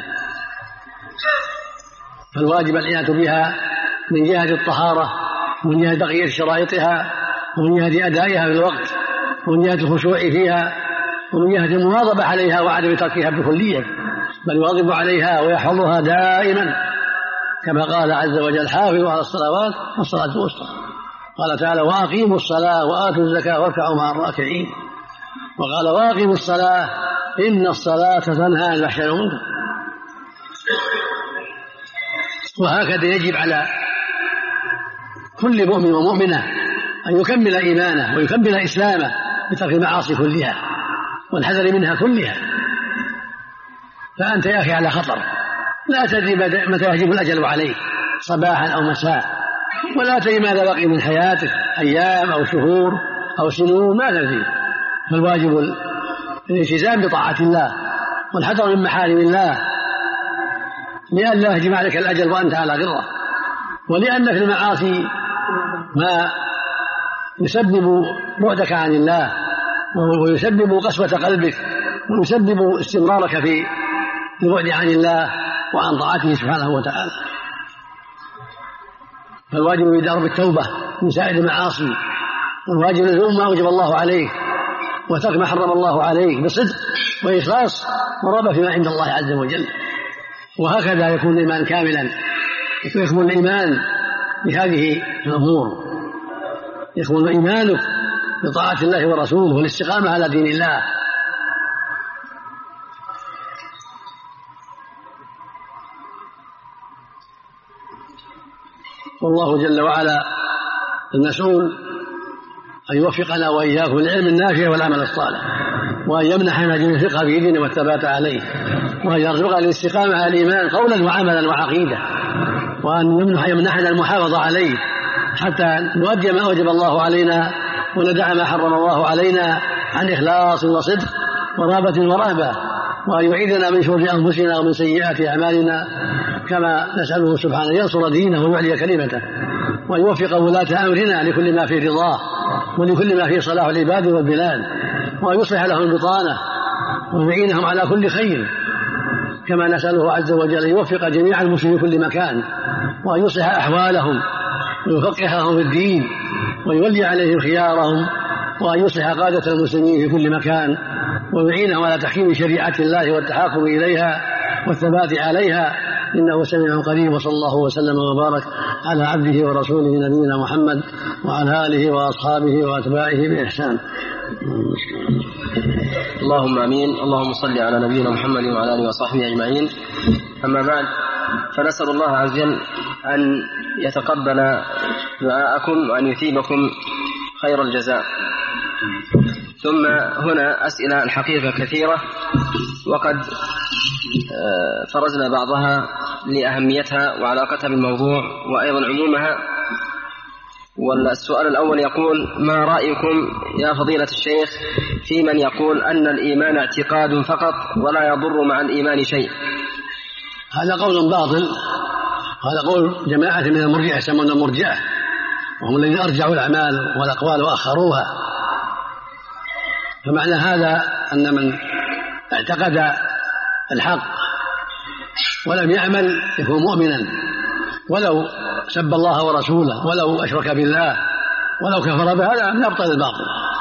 فالواجب العناية بها من جهة الطهارة، ومن جهة بقية شرائطها، ومن جهة أدائها في الوقت، ومن جهة الخشوع فيها، ومن جهة المواظبة عليها وعدم تركها بكلية، بل يواظب عليها ويحفظها دائما، كما قال عز وجل: حافظوا على الصلوات والصلاة الوسطى. قال تعالى: وأقيموا الصلاة وآتوا الزكاة واركعوا مع الراكعين. وقال: وأقيموا الصلاة إن الصلاة تنهى عن الفحشاء والمنكر. وهكذا يجب على كل مؤمن ومؤمنة أن يكمل إيمانه ويكمل إسلامه بترك المعاصي كلها والحذر منها كلها. فأنت يا أخي على خطر، لا تدري متى يهجم الأجل عليك، صباحا أو مساء، ولا تدري ماذا بقي من حياتك، أيام أو شهور أو سنون، ما تدري. فالواجب الالتزام بطاعة الله والحذر من محارم الله، لأن لا يهجم عليك الأجل وأنت على غرة، ولأن في المعاصي ما يسبب بعدك عن الله، ويسبب قسوة قلبك، ويسبب استمرارك في البعد عن الله وعن طاعته سبحانه وتعالى. فالواجب بدار بالتوبة من سائر المعاصي، والواجب لزوم ما أوجب الله عليه وترك ما حرم الله عليه بصدق وإخلاص ورغبة فيما عند الله عز وجل. وهكذا يكون الإيمان كاملا، يكمل الإيمان بهذه الأمور، يكمل إيمانك بطاعة الله ورسوله والاستقامة على دين الله. والله جل وعلا المسؤول أن يوفقنا وإياكم للعلم النافع والعمل الصالح، وأن يمنحنا جميع الفقه في دينه والثبات عليه، وأن يرزقنا الاستقامة على الإيمان قولا وعملا وعقيدة، وأن يمنحنا المحافظة عليه حتى نؤدي ما أوجب الله علينا وندع ما حرم الله علينا عن إخلاص وصدق ورغبة ورهبة، وأن يعيذنا من شرور أنفسنا ومن سيئات أعمالنا، كما نسأله سبحانه ينصر دينه ويعلي كلمته، وأن يوفق ولاة أمرنا لكل ما فيه رضاه ولكل ما فيه صلاح العباد والبلاد، وأن يصلح لهم البطانة ويعينهم على كل خير، كما نسأله عز وجل أن يوفق جميع المسلمين في كل مكان، وأن يصلح أحوالهم ويفقههم في الدين ويولي عليهم خيارهم، وأن يصلح قادة المسلمين في كل مكان ويعينهم على تحكيم شريعة الله والتحاكم إليها والثبات عليها، إنه سميع قريب. وصلى الله وسلم وبارك على عبده ورسوله نبينا محمد وعلى آله وأصحابه وأتباعه بإحسان. اللهم آمين. اللهم صل على نبينا محمد وعلى آله وصحبه أجمعين. أما بعد، فنسأل الله عز وجل أن يتقبل دعاءكم وأن يثيبكم خير الجزاء. ثم هنا أسئلة الحقيقة كثيرة، وقد فرزنا بعضها لأهميتها وعلاقتها بالموضوع وأيضا عمومها. والسؤال الأول يقول: ما رأيكم يا فضيلة الشيخ في من يقول أن الإيمان اعتقاد فقط ولا يضر مع الإيمان شيء؟ هذا قول باطل، هذا قول جماعة من المرجئة يسمون المرجئة، وهم الذين أرجعوا الأعمال والأقوال وأخروها. فمعنى هذا أن من اعتقد الحق ولم يعمل يكون مؤمنا، ولو سب الله ورسوله، ولو أشرك بالله، ولو كفر بهذا لم يبطل الباطل.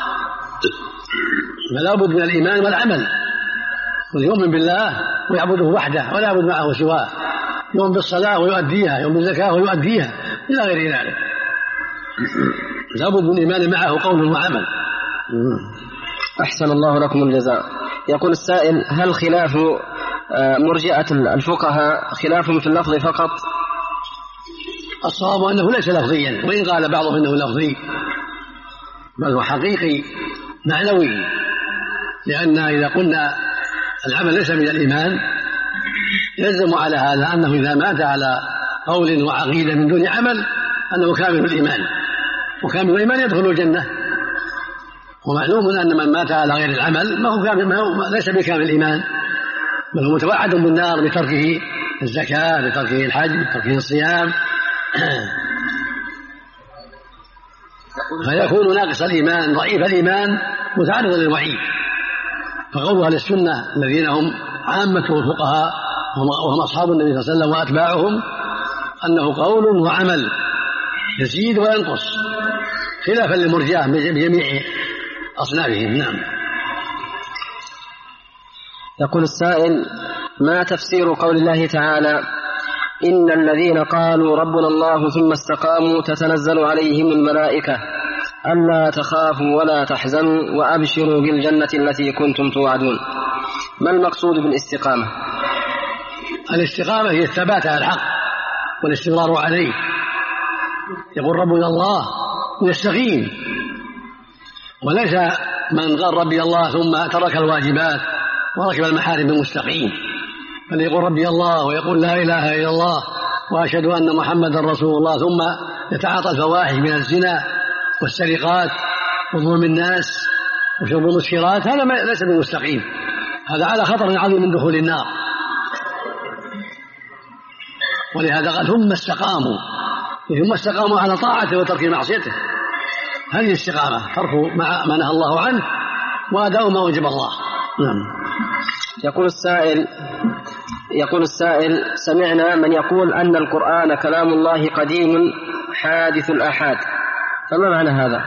فلا بد من الإيمان والعمل، ويؤمن بالله ويعبده وحده ولا يعبد معه سواه، يؤمن بالصلاة ويؤديها، يؤمن بالزكاة ويؤديها، إلى غير ذلك. لا بد من الإيمان معه قول وعمل. أحسن الله لكم الجزاء. يقول السائل: هل خلاف مرجئة الفقهاء خلاف في اللفظ فقط؟ الصواب أنه ليس لفظيا، وإن قال بعضهم أنه لفظي، بل هو حقيقي معنوي، لأن إذا قلنا العمل ليس من الإيمان يلزم على هذا أنه إذا مات على قول وعقيدة من دون عمل أنه كامل الإيمان، وكامل الإيمان يدخل الجنة، ومعلوم أن من مات على غير العمل ليس بكامل الإيمان، بل هو متوعد بالنار بتركه الزكاة، بتركه الحج، بتركه الصيام، فيكون ناقص الإيمان ضعيف الإيمان متعرضا للوعيد. فقول أهل السنة الذين هم عامة الفقهاء وهم أصحاب النبي صلى الله عليه وسلم وأتباعهم أنه قول وعمل يزيد وينقص، خلافا للمرجئة بجميع أصنافهم. نعم. يقول السائل: ما تفسير قول الله تعالى: إن الذين قالوا ربنا الله ثم استقاموا تتنزل عليهم الملائكة ألا تخافوا ولا تحزنوا وأبشروا بالجنة التي كنتم توعدون؟ ما المقصود بالاستقامة؟ الاستقامة هي الثبات على الحق والاستمرار عليه. يقول ربنا الله يستقيم، وليس من قال ربي الله ثم ترك الواجبات وركب المحارم المستقيم، بل يقول ربي الله ويقول لا إله إلا الله وأشهد أن محمدا رسول الله ثم يتعاطى الفواحش من الزنا والسرقات وظلم الناس وشرب المسكرات، هذا ليس بمستقيم، هذا على خطر عظيم من دخول النار. ولهذا قال ثم استقاموا على طاعته وترك معصيته. هذه الاستقامة، ترك ما نهى الله عنه وأداء ما وجب الله. نعم. يقول السائل: سمعنا من يقول أن القرآن كلام الله قديم حادث الآحاد، فما معنى هذا؟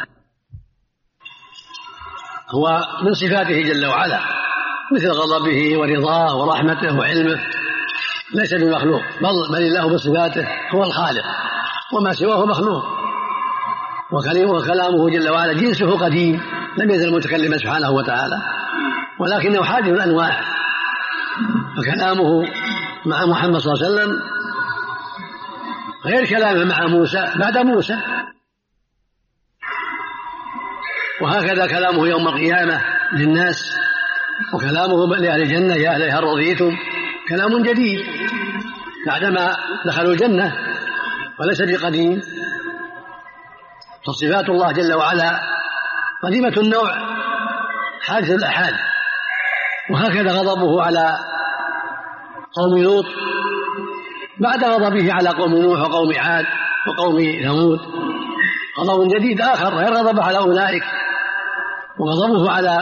هو من صفاته جل وعلا، مثل غضبه ورضاه ورحمته وعلمه، ليس بمخلوق، بل الله بصفاته هو الخالق، وما سواه مخلوق. وكلامه جل وعلا جنسه قديم، لم يزل متكلما سبحانه وتعالى، ولكنه حادث الأنواع. فكلامه مع محمد صلى الله عليه وسلم غير كلامه مع موسى بعد موسى، وهكذا كلامه يوم القيامة للناس، وكلامه لأهل الجنة: يا أهلها رضيتم، كلام جديد بعدما دخلوا الجنة وليس بقديم. فصفات الله جل وعلا قديمة النوع حادث الآحاد. وهكذا غضبه على قوم لوط بعد غضبه على قوم نوح وقوم عاد وقوم ثمود، غضب جديد آخر غير غضبه على أولئك. وغضبه على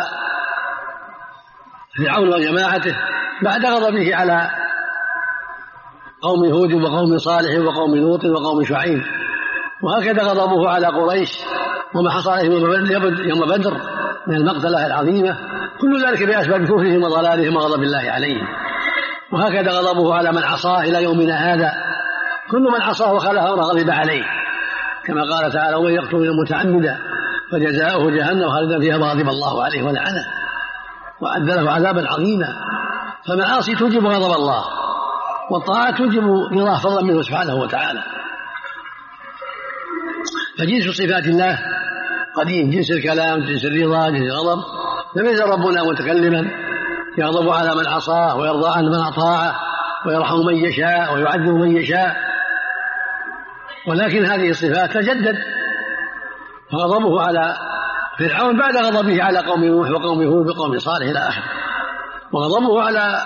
فرعون وجماعته بعد غضبه على قوم هود وقوم صالح وقوم لوط وقوم شعيب. وهكذا غضبه على قريش وما حصل عليهم يوم بدر من المقتلة العظيمة، كل ذلك بأسباب كفرهم وضلالهم وغضب الله عليهم. وهكذا غضبه على من عصاه إلى يومنا هذا، كل من عصاه وخالفه غضب عليه، كما قال تعالى: ومن يقتل متعمدا فجزاؤه جهنم خالدا فيها وغضب الله عليه ولعنه وأعد له عذابا عظيما. فمعاصي توجب غضب الله، والطاعة توجب رضاه فضلا منه سبحانه وتعالى. فجنس صفات الله قديم، جنس الكلام، جنس الرضا، جنس الغضب. لم يزل ربنا متكلما يغضب على من عصاه ويرضى عن من أطاعه ويرحم من يشاء ويعذب من يشاء، ولكن هذه الصفات تجدد. فغضبه على فرعون بعد غضبه على قوم نوح وقوم هود وقوم صالح إلى آخره، وغضبه على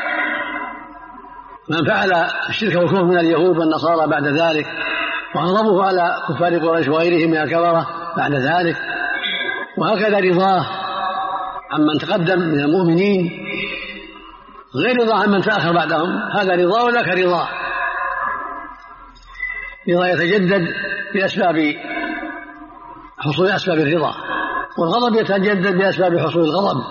من فعل الشرك والكفر من اليهود والنصارى بعد ذلك، وغضبه على كفار قريش وغيرهم من الكفرة بعد ذلك. وهكذا رضاه عمن تقدم من المؤمنين غير رضاه عمن تأخر بعدهم، هذا رضاه وذاك رضاه. رضا يتجدد بأسباب حصول أسباب الرضا، والغضب يتجدد بأسباب حصول الغضب.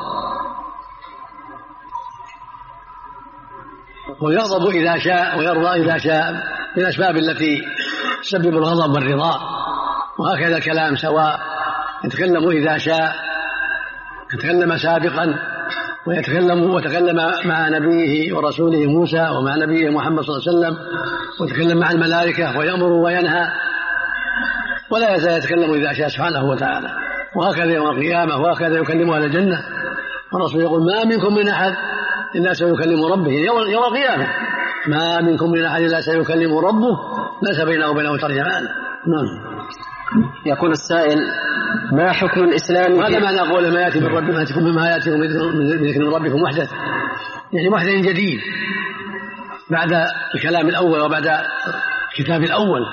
ويغضب إذا شاء ويرضى إذا شاء بالأسباب التي تسبب الغضب والرضا. وهكذا الكلام سواء يتكلم إذا شاء، يتكلم سابقا وتكلم مع نبيه ورسوله موسى ومع نبيه محمد صلى الله عليه وسلم، ويتكلم مع الملائكة ويأمر وينهى، ولا يزال يتكلم إذا شاء سبحانه وتعالى. وهكذا يوم القيامة، وهكذا يكلم أهل الجنة. والرسول يقول: ما منكم من أحد إلا سيكلم ربه يوم القيامة، ما منكم من أحد إلا سيكلم ربه ليس بينه وبينه ترجمان. نعم. يقول السائل: ما حكم الإسلام؟ هذا ما نقول: ما يأتي من ربكم، ما يأتيكم مما يأتيكم من ربكم محدث، يعني محدث جديد بعد الكلام الأول وبعد الكتاب الأول.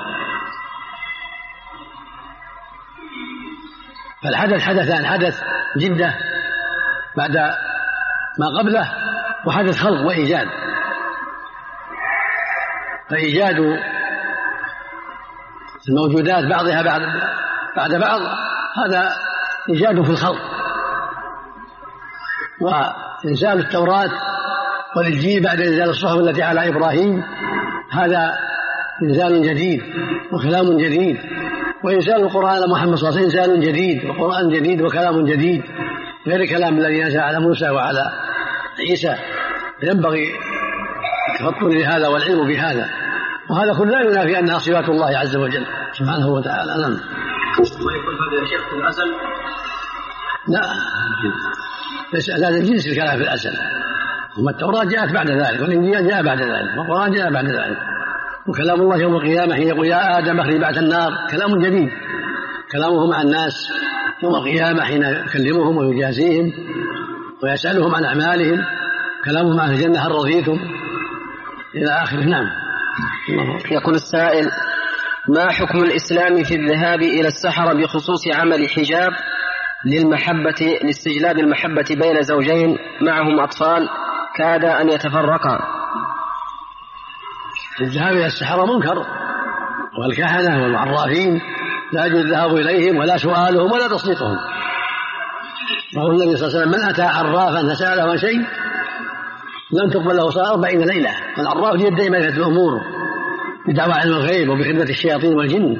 فالحدث حدثان: حدث جدة بعد ما قبله، وحدث خلق وإيجاد. فإيجاد الموجودات بعضها بعد بعض هذا إيجاد في الخلق، وإنزال التوراة والإنجيل بعد إنزال الصحف التي على إبراهيم هذا إنزال جديد وكلام جديد، وإنزال القرآن على محمد صلى الله عليه وسلم إنزال جديد وقرآن جديد وكلام جديد غير كلام الذي نزل على موسى وعلى عيسى. ينبغي التفكر لهذا والعلم بهذا، وهذا كله لا ينافي أنها صفات الله عز وجل سبحانه وتعالى. نعم. ويقول هذا يا شيخ في الأزل؟ لا، ليس هذا جنس الكلام في الأزل. ثم التوراة جاءت بعد ذلك، والإنجيل جاء بعد ذلك، والقرآن جاء بعد ذلك. وكلام الله يوم القيامة حين يقول: يا آدم أخرج بعث النار، كلام جديد. كلامه مع الناس يوم القيامة حين يكلمهم ويجازيهم ويسألهم عن أعمالهم، كلامه مع الجنة: هل رضيتم؟ إلى آخره. نعم. يقول السائل: ما حكم الإسلام في الذهاب إلى السحرة بخصوص عمل حجاب لاستجلاب المحبة بين زوجين معهم أطفال كاد أن يتفرقا؟ الذهاب إلى السحرة منكر، والكهنة والعرافين لا يجوز الذهاب إليهم ولا سؤالهم ولا تصديقهم. وقال النبي صلى الله عليه وسلم: من أتى عرافا فسأله عن شيء لم تقبل له صلاة 40 ليلة. والعراف يدعي معرفة الأمور بدعوى علم الغيب وبخدمة الشياطين والجن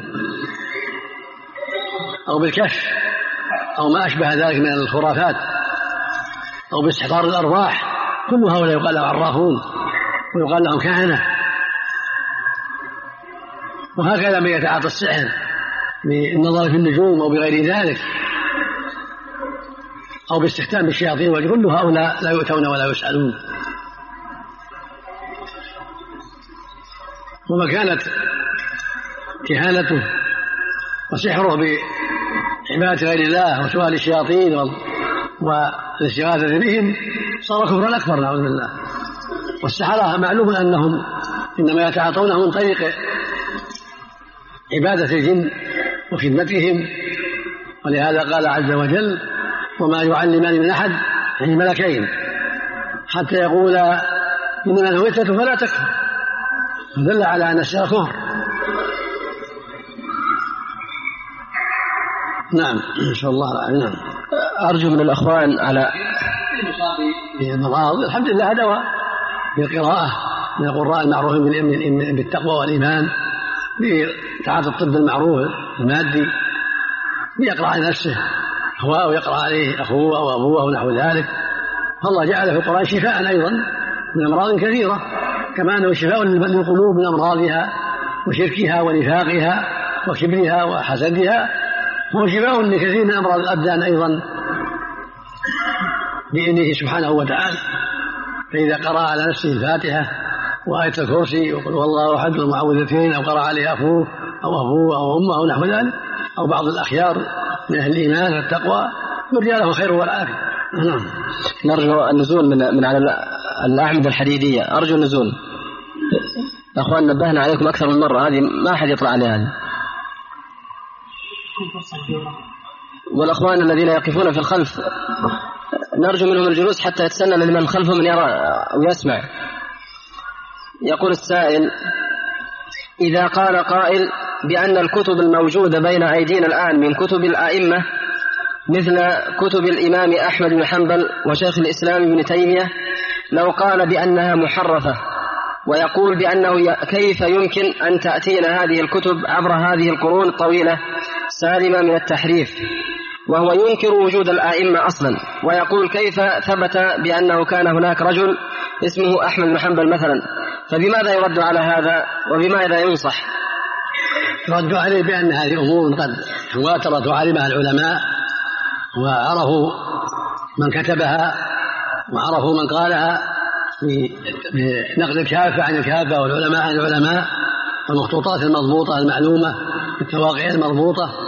أو بالكشف أو ما أشبه ذلك من الخرافات أو باستحضار الأرواح. كل هؤلاء يقال لهم عرافون ويقال لهم كهنة. وهكذا من يتعاطى السحر بالنظر في النجوم أو بغير ذلك أو باستخدام الشياطين والجن، كل هؤلاء لا يؤتون ولا يسألون. وما كانت كهانته وسحره بعبادة غير الله وسؤال الشياطين والاستغاثة بهم صار كفرا أكبر، نعوذ بالله. والسحرة معلوم أنهم إنما يتعاطونه من طريق عبادة الجن وخدمتهم، ولهذا قال عز وجل: وما يعلمان من أحد يعني ملكين حتى يقولا إنما نويته فلا تكفر، فدل على أن السحر كفر. نعم. إن شاء الله العافية. نعم. أرجو من الأخوان على المرض الحمد لله دواء بالقراءة من القراء المعروفين بالتقوى والإيمان، بتعاطي الطب المعروف المادي، يقرأ على نفسه هو أو يقرأ عليه أخوه أو أبوه أو نحو ذلك. فالله جعل في القرآن شفاء أيضا من أمراض كثيرة، كما أنه شفاء للقلوب من أمراضها وشركها ونفاقها وكبرها وحسدها، هو شفاء لكثير من أمراض الأبدان أيضا بإذنه سبحانه وتعالى. فإذا قرأ على نفسه الفاتحة وآية الكرسي وقل والله أحد المعوذتين، أو قرأ عليه أخوه أو أبوه أو أمه أو نحو ذلك، أو بعض الأخيار من أهل الإيمان والتقوى، يرجى له خير والعافية. نرجو النزول من على الأعمدة الحديدية، أرجو النزول. أخوان نبهنا عليكم أكثر من مرة، هذه ما أحد يطلع عليها هذه. والأخوان الذين يقفون في الخلف نرجو منهم الجلوس حتى يتسنى لمن خلفه من يرى ويسمع. يقول السائل: إذا قال قائل بأن الكتب الموجودة بين أيدينا الآن من كتب الأئمة مثل كتب الإمام أحمد بن حنبل وشيخ الإسلام ابن تيمية، لو قال بأنها محرفة ويقول بأنه كيف يمكن أن تأتينا هذه الكتب عبر هذه القرون الطويلة سالمة من التحريف، وهو ينكر وجود الآئمة أصلا، ويقول كيف ثبت بأنه كان هناك رجل اسمه أحمد بن حنبل مثلا، فبماذا يرد على هذا وبماذا ينصح؟ يرد عليه بأن هذه أمور قد تواترت وعلمها العلماء وعرفوا من كتبها وعرفوا من قالها بنقل الكافة عن الكافة والعلماء عن العلماء، والمخطوطات المضبوطة المعلومة بالتواقع المضبوطة،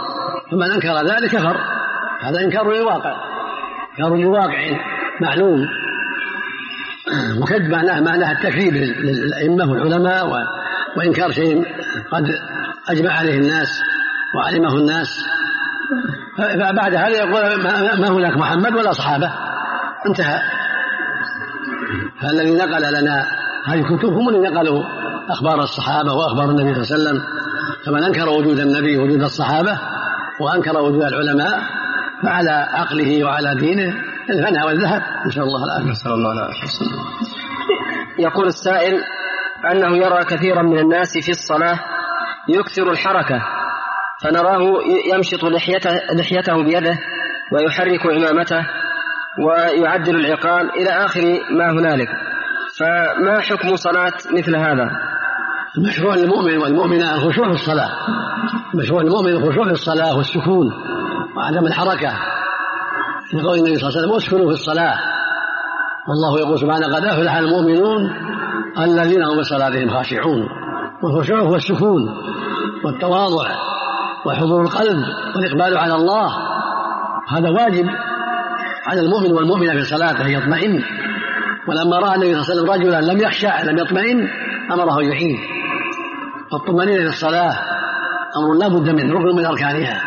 فمن أنكر ذلك كفر. هذا إنكار للواقع، إنكار لواقع معلوم، وكذب معناها التكذيب للأئمة والعلماء وإنكار شيء قد أجمع عليه الناس وعلمه الناس. فبعد هذا يقول ما هناك محمد ولا صحابة، انتهى. فالذي نقل لنا هذه الكتب هم اللي نقلوا أخبار الصحابة وأخبار النبي صلى الله عليه وسلم. فمن أنكر وجود النبي وجود الصحابة وأنكر وجود العلماء فعلى عقله وعلى دينه الفناء والذهب، نسأل الله العافية. نسأل الله العافية. يقول السائل أنه يرى كثيرا من الناس في الصلاة يكثر الحركة، فنراه يمشط لحيته بيده ويحرك عمامته ويعدل العقال إلى آخر ما هنالك، فما حكم صلاة مثل هذا؟ مشروع المؤمن والمؤمنة الخشوع في الصلاة، مشروع المؤمن الخشوع في الصلاة والسكون وعدم الحركة، لقول النبي صلى الله عليه وسلم اسكنوا في الصلاة، والله يقول سبحانه قد أفلح المؤمنون الذين هم بصلاتهم خاشعون. والخشوع هو السكون والتواضع وحضور القلب والإقبال على الله، هذا واجب على المؤمن والمؤمنة في صلاته يطمئن. ولما رأى النبي صلى الله عليه وسلم رجلا لم يخشع لم يطمئن أمره يعين. فالطمأنينة في الصلاة أمر لا بد منه، ركن من أركانها،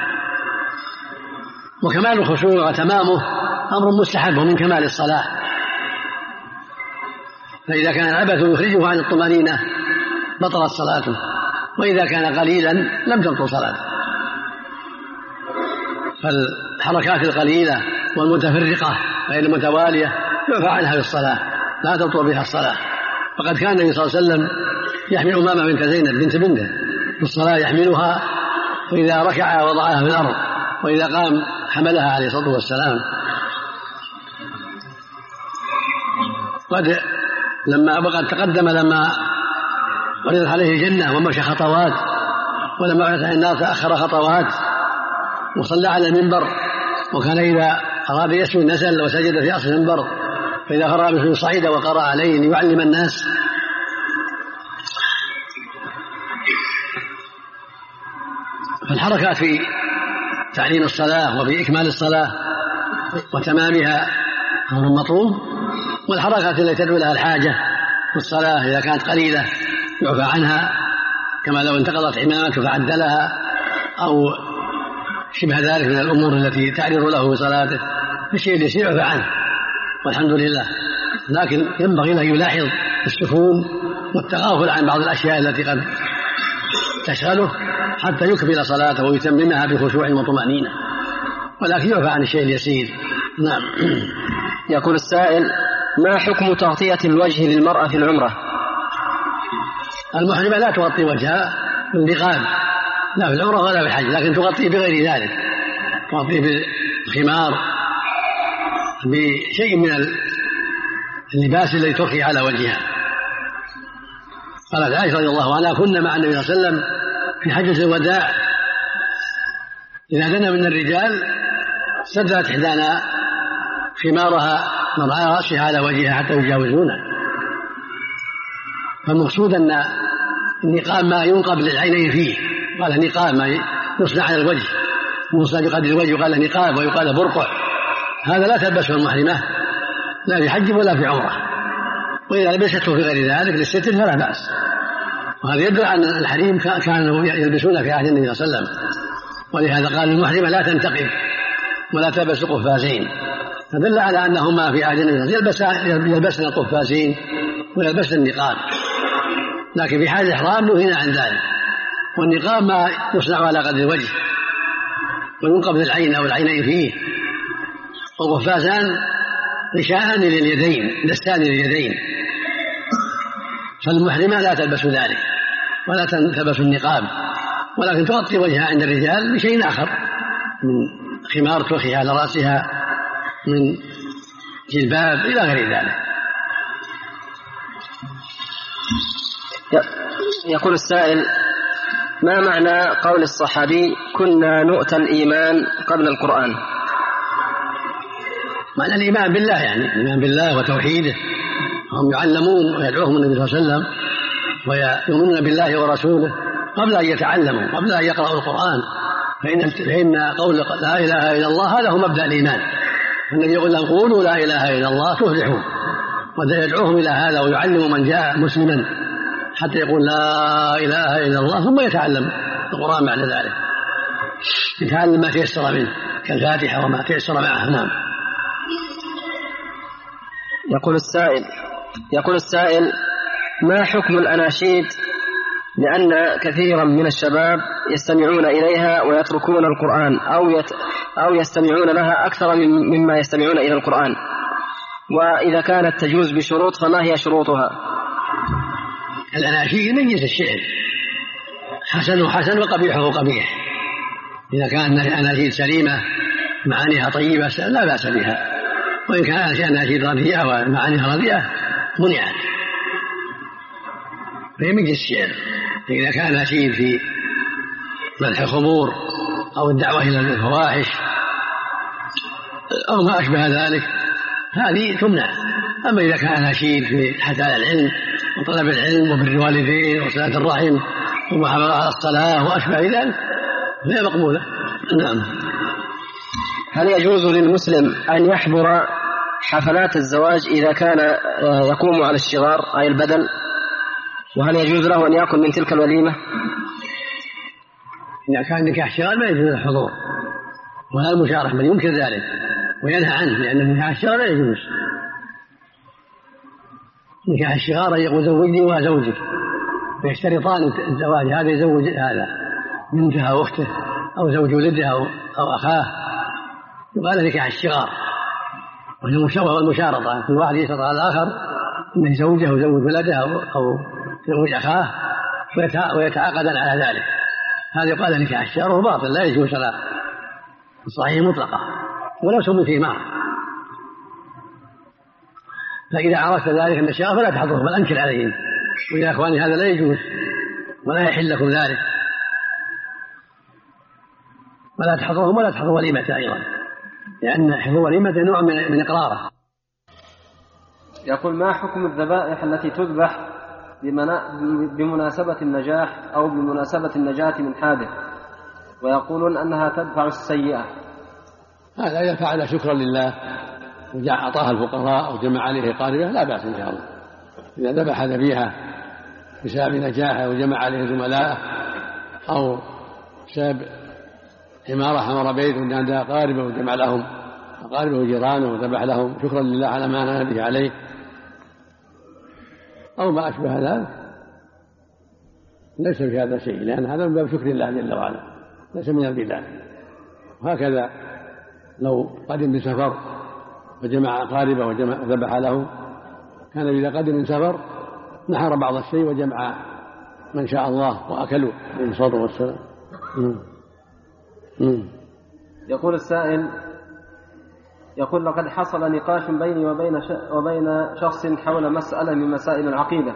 وكمال الخشوع وتمامه أمر مستحب من كمال الصلاة. فإذا كان العبث يخرجه عن الطمأنينة بطلت صلاته، وإذا كان قليلا لم تبطل صلاته. فالحركات القليلة والمتفرقة غير المتوالية يعفى عنها في الصلاة، لا تبطل بها الصلاة. فقد كان النبي صلى الله عليه وسلم يحمل أمامة بنت زينب بنت بنته في الصلاة، يحملها وإذا ركع وضعها في الأرض، وإذا قام حملها عليه الصلاة والسلام. وقد تقدم لما عرضت عليه الجنة ومشى خطوات، ولما عرضت عليه النار تأخر خطوات وصلى على المنبر، وكان إذا أراد يسجد نزل وسجد في أصل المنبر، فإذا فرغ من صعيد وقرأ عليه ليعلم الناس. فالحركات في تعليم الصلاة وفي إكمال الصلاة وتمامها أمر مطلوب، والحركات التي تدعو لها الحاجة في الصلاة إذا كانت قليلة يعفى عنها، كما لو انتقضت عمامته فعدلها أو شبه ذلك من الأمور التي تعرض له في صلاته، الشيء الذي يعفى عنه والحمد لله. لكن ينبغي له يلاحظ السكون والتغافل عن بعض الأشياء التي قد تشغله حتى يكمل صلاته ويتممها بخشوع وطمأنينة، ولكن يعفى عن الشيء اليسير. نعم. يقول السائل ما حكم تغطية الوجه للمرأة في العمرة؟ المحرمة لا تغطي وجهها بالنقاب لا في العمرة ولا في الحج، لكن تغطي بغير ذلك، تغطي بالخمار بشيء من اللباس الذي ترخي على وجهها. قالت عائشة رضي الله عنها كنا مع النبي صلى الله عليه وسلم في حجة الوداع إذا دنا من الرجال سدلت إحدانا خمارها مرعى رأسها على وجهها حتى يجاوزونه. فالمقصود أن النقاب ما ينقب للعينين فيه، قال نقاب ما يصنع على الوجه، يصنع بقدر الوجه يقال نقاب ويقال برقع، هذا لا تلبسه المحرمة لا في حج ولا في عمرة، وإذا لبسته في غير ذلك للستر فلا بأس. وهذا يدل أن الحريم كانوا يلبسون في عهد النبي صلى الله عليه وسلم، ولهذا قال المحرمة لا تنتقب ولا تلبس قفازين، فدل على أنهما في عهد النبي يلبسن القفازين ويلبسن النقاب، لكن في حال الإحرام نهينا عن ذلك. والنقاب ما يصنع على قدر الوجه وينقب للعين أو العينين فيه، والقفازان غشاءان لليدين دستان لليدين، فالمحرمة لا تلبس ذلك ولا تلبس النقاب، ولكن تغطي وجهها عند الرجال بشيء آخر من خمار ترخي على رأسها من جلباب إلى غير ذلك. يقول السائل ما معنى قول الصحابي كنا نؤتى الإيمان قبل القرآن؟ معنى الإيمان بالله، يعني الإيمان بالله وتوحيده، هم يعلمون ويدعوهم النبي صلى الله عليه وسلم ويؤمنون بالله ورسوله قبل أن يتعلموا، قبل أن يقرأوا القرآن، فإن قول لا إله إلا الله هذا هو مبدأ الإيمان. النبي يقول لهم قولوا لا إله إلا الله تفلحون، ويدعوهم إلى هذا ويعلم من جاء مسلما حتى يقول لا إله إلا الله، ثم يتعلم القرآن بعد ذلك، يتعلم ما تيسر منه كالفاتحة وما تيسر معه. نعم. يقول السائل ما حكم الأناشيد، لأن كثيرا من الشباب يستمعون إليها ويتركون القرآن أو يستمعون لها أكثر مما يستمعون إلى القرآن، وإذا كانت تجوز بشروط فما هي شروطها؟ الأناشيد من جنس الشعر، حسن حسن وقبيحه قبيح. إذا كانت أناشيد سليمة معانيها طيبة لا بأس بها، وإن كانت أناشيد رديئة ومعانيها رديئة منعت، فهي من جنس الشعر. إذا كان أناشيد في مدح الخمور أو الدعوة إلى الفواحش أو ما أشبه ذلك هذه تمنع. أما إذا كان أناشيد في حثاء العلم وطلب العلم وبر الوالدين وصلة الرحم ومحافظة على الصلاة وأشبه ذلك فهي مقبولة. نعم. هل يجوز للمسلم أن يحضر حفلات الزواج إذا كان يقوم على الشغار أي البدن؟ وهل يجوز له أن يأكل من تلك الوليمة؟ إذا كان نكاح شغار ما يجوز الحضور ولا المشاركة، بل ينكر ذلك وينهى عنه، لأن نكاح الشغار لا يجوز. نكاح الشغار يقول زوجني وزوجك، فيشترطان الزواج، هذا يزوج هذا بنتها أو أخته أو زوج ولدها أو أخاه، يقال نكاح الشغار، وهي المشابهة والمشارطة، كل واحد يشترط على الآخر أن يزوجه أو زوج ولده أو زوج أخاه ويتعاقدان على ذلك، هذا يقال نكاح الشغار، وهو باطل لا يجوز صلاة الصحيح مطلقة ولو سمي فيه معه. فإذا عرفت ذلك من الشغار فلا تحضره بل أنكر عليهم، ويا أخواني هذا لا يجوز ولا يحل لكم ذلك، ولا تحضرهم ولا تحضروا وليمة أيضا، لأن حضور وليمة نوع من إقراره. يقول ما حكم الذبائح التي تذبح بمناسبة النجاح أو بمناسبة النجاة من حادث، ويقولون أنها تدفع السيئة؟ هذا إذا فعل شكرا لله وأعطاها الفقراء أو جمع عليه قاربه لا بأس إن شاء الله. إذا ذبح ذبيحة بسبب نجاحه وجمع عليه زملاءه أو بسبب حمارة حمر بيت وعند قاربه وجمع لهم أقاربه وجيرانه وذبح لهم شكرا لله على ما أنعم به عليه أو ما أشبه ذلك، ليس في هذا شيء، لأن هذا من باب شكر الله جل وعلا، ليس من البدع. وهكذا لو قدم بسفر وجمع أقاربه وذبح له، كان إذا قدم من سفر نحر بعض الشيء وجمع من شاء الله وأكلوا من الصلاة والسلام. يقول السائل يقول لقد حصل نقاش بيني وبين شخص حول مسألة من مسائل العقيدة،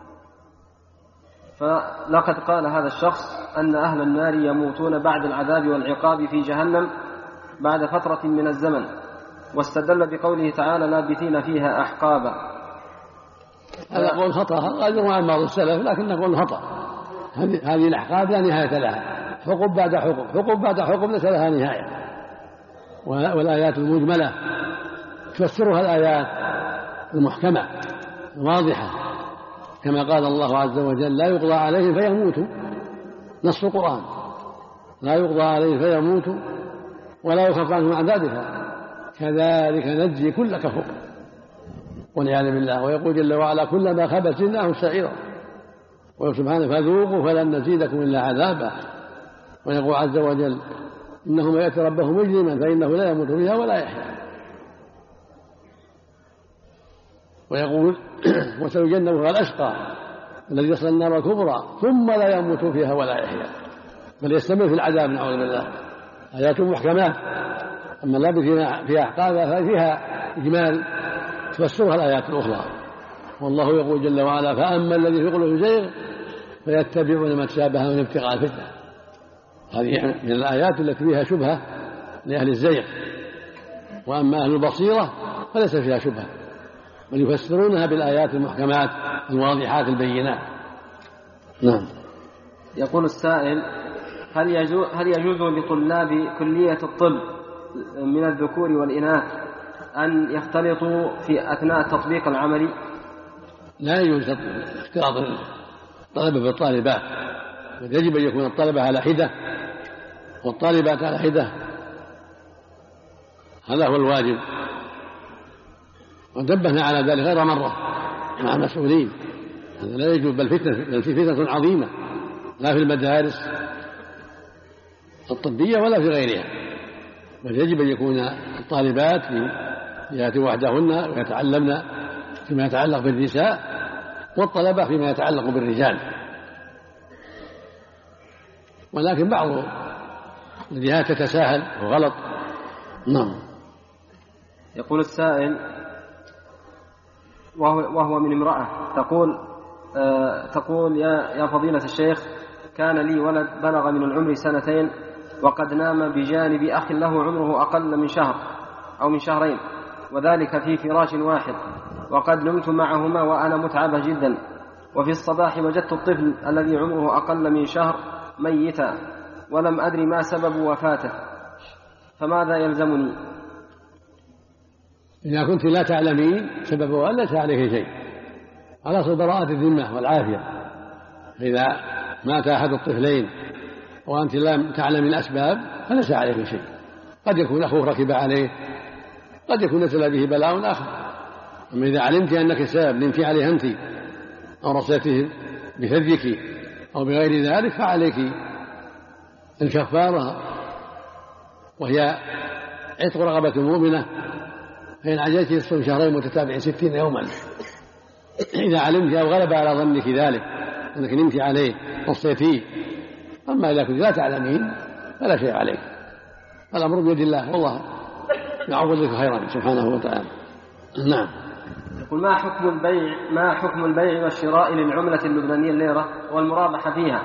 فلقد قال هذا الشخص أن أهل النار يموتون بعد العذاب والعقاب في جهنم بعد فترة من الزمن، واستدل بقوله تعالى لابثين فيها أحقابا. هذا قول خطأ، هذا يروى عن بعض السلف لكن نقول خطأ. هذه الأحقاب لا نهاية لها، حقوب بعد حقوب، حقوب بعد حقوب ليس لها نهاية. والآيات المجملة تفسرها الآيات المحكمة الواضحة، كما قال الله عز وجل لا يقضى عليهم فيموتوا، نص القرآن لا يقضى عليهم فيموتوا ولا يخفف عنهم عذابها كذلك نجزي كل كفور والعياذ بالله. ويقول جل وعلا كلما خبت زدناهم سعيرا، وسبحانه فذوقوا فلن نزيدكم إلا عذابا. ويقول عز وجل إنه من يأتي ربه مجرما فإنه لا يموت فيها ولا يحيا. ويقول وسيجنبها الأشقى الذي يصل النار الكبرى ثم لا يموت فيها ولا يحيا، بل يستمر في العذاب نعوذ بالله. آيات محكمات، أما اللابثين فيها أحقابها ففيها إجمال تفسرها الآيات الأخرى. والله يقول جل وعلا فأما الذي في قلوبهم زيغ فيتبعون ما تشابه من ابتغاء الفتنة. هذه من الآيات التي فيها شبهة لأهل الزيغ، وأما أهل البصيرة فليس فيها شبهة، بل يفسرونها بالآيات المحكمات الواضحات البينات. نعم. يقول السائل هل يجوز لطلاب كلية الطب من الذكور والإناث أن يختلطوا في أثناء التطبيق العملي؟ لا يجوز اختلاط الطلبة بالطالبات، يجب أن يكون الطلبة على حدة والطالبات على حدة، هذا هو الواجب. ونبهنا على ذلك غير مرة مع المسؤولين، هذا لا يجوز، بل في فتنة عظيمة لا في المدارس الطبية ولا في غيرها، بل يجب أن يكون الطالبات في جهة وحدهن ويتعلمن فيما يتعلق بالنساء، والطلبة فيما يتعلق بالرجال. ولكن بعض الجهات تتساهل وغلط. نعم. يقول السائل وهو من امرأة تقول يا فضيلة الشيخ، كان لي ولد بلغ من العمر 2 وقد نام بجانب أخ له عمره أقل من شهر أو من شهرين، وذلك في فراش واحد، وقد نمت معهما وأنا متعبة جدا، وفي الصباح وجدت الطفل الذي عمره أقل من شهر ميتا ولم أدري ما سبب وفاته، فماذا يلزمني؟ إذا كنت لا تعلمين سببه ليس عليك شيء، على براءة الذمة والعافية. إذا مات أحد الطفلين وأنت لم تعلم الأسباب فليس عليك شيء، قد يكون أخوه ركب عليه، قد يكون نزل به بلاء آخر. أما إذا علمت أنك السبب نمت عليه أنت أو رصيته بثديك أو بغير ذلك فعليك الكفارة، وهي عتق رغبة مؤمنة، فإن عجزت تصوم 2 شهرين متتابعين 60 يوما إذا علمت أو غلب على ظنك ذلك أنك نمت عليه وصيتيه. أما إذا كنت لا تعلمين فلا شيء عليك، الأمر بيد الله، والله يعوض لك خيرا سبحانه وتعالى. نعم. يقول ما حكم البيع والشراء للعملة اللبنانية الليرة والمرابحة فيها؟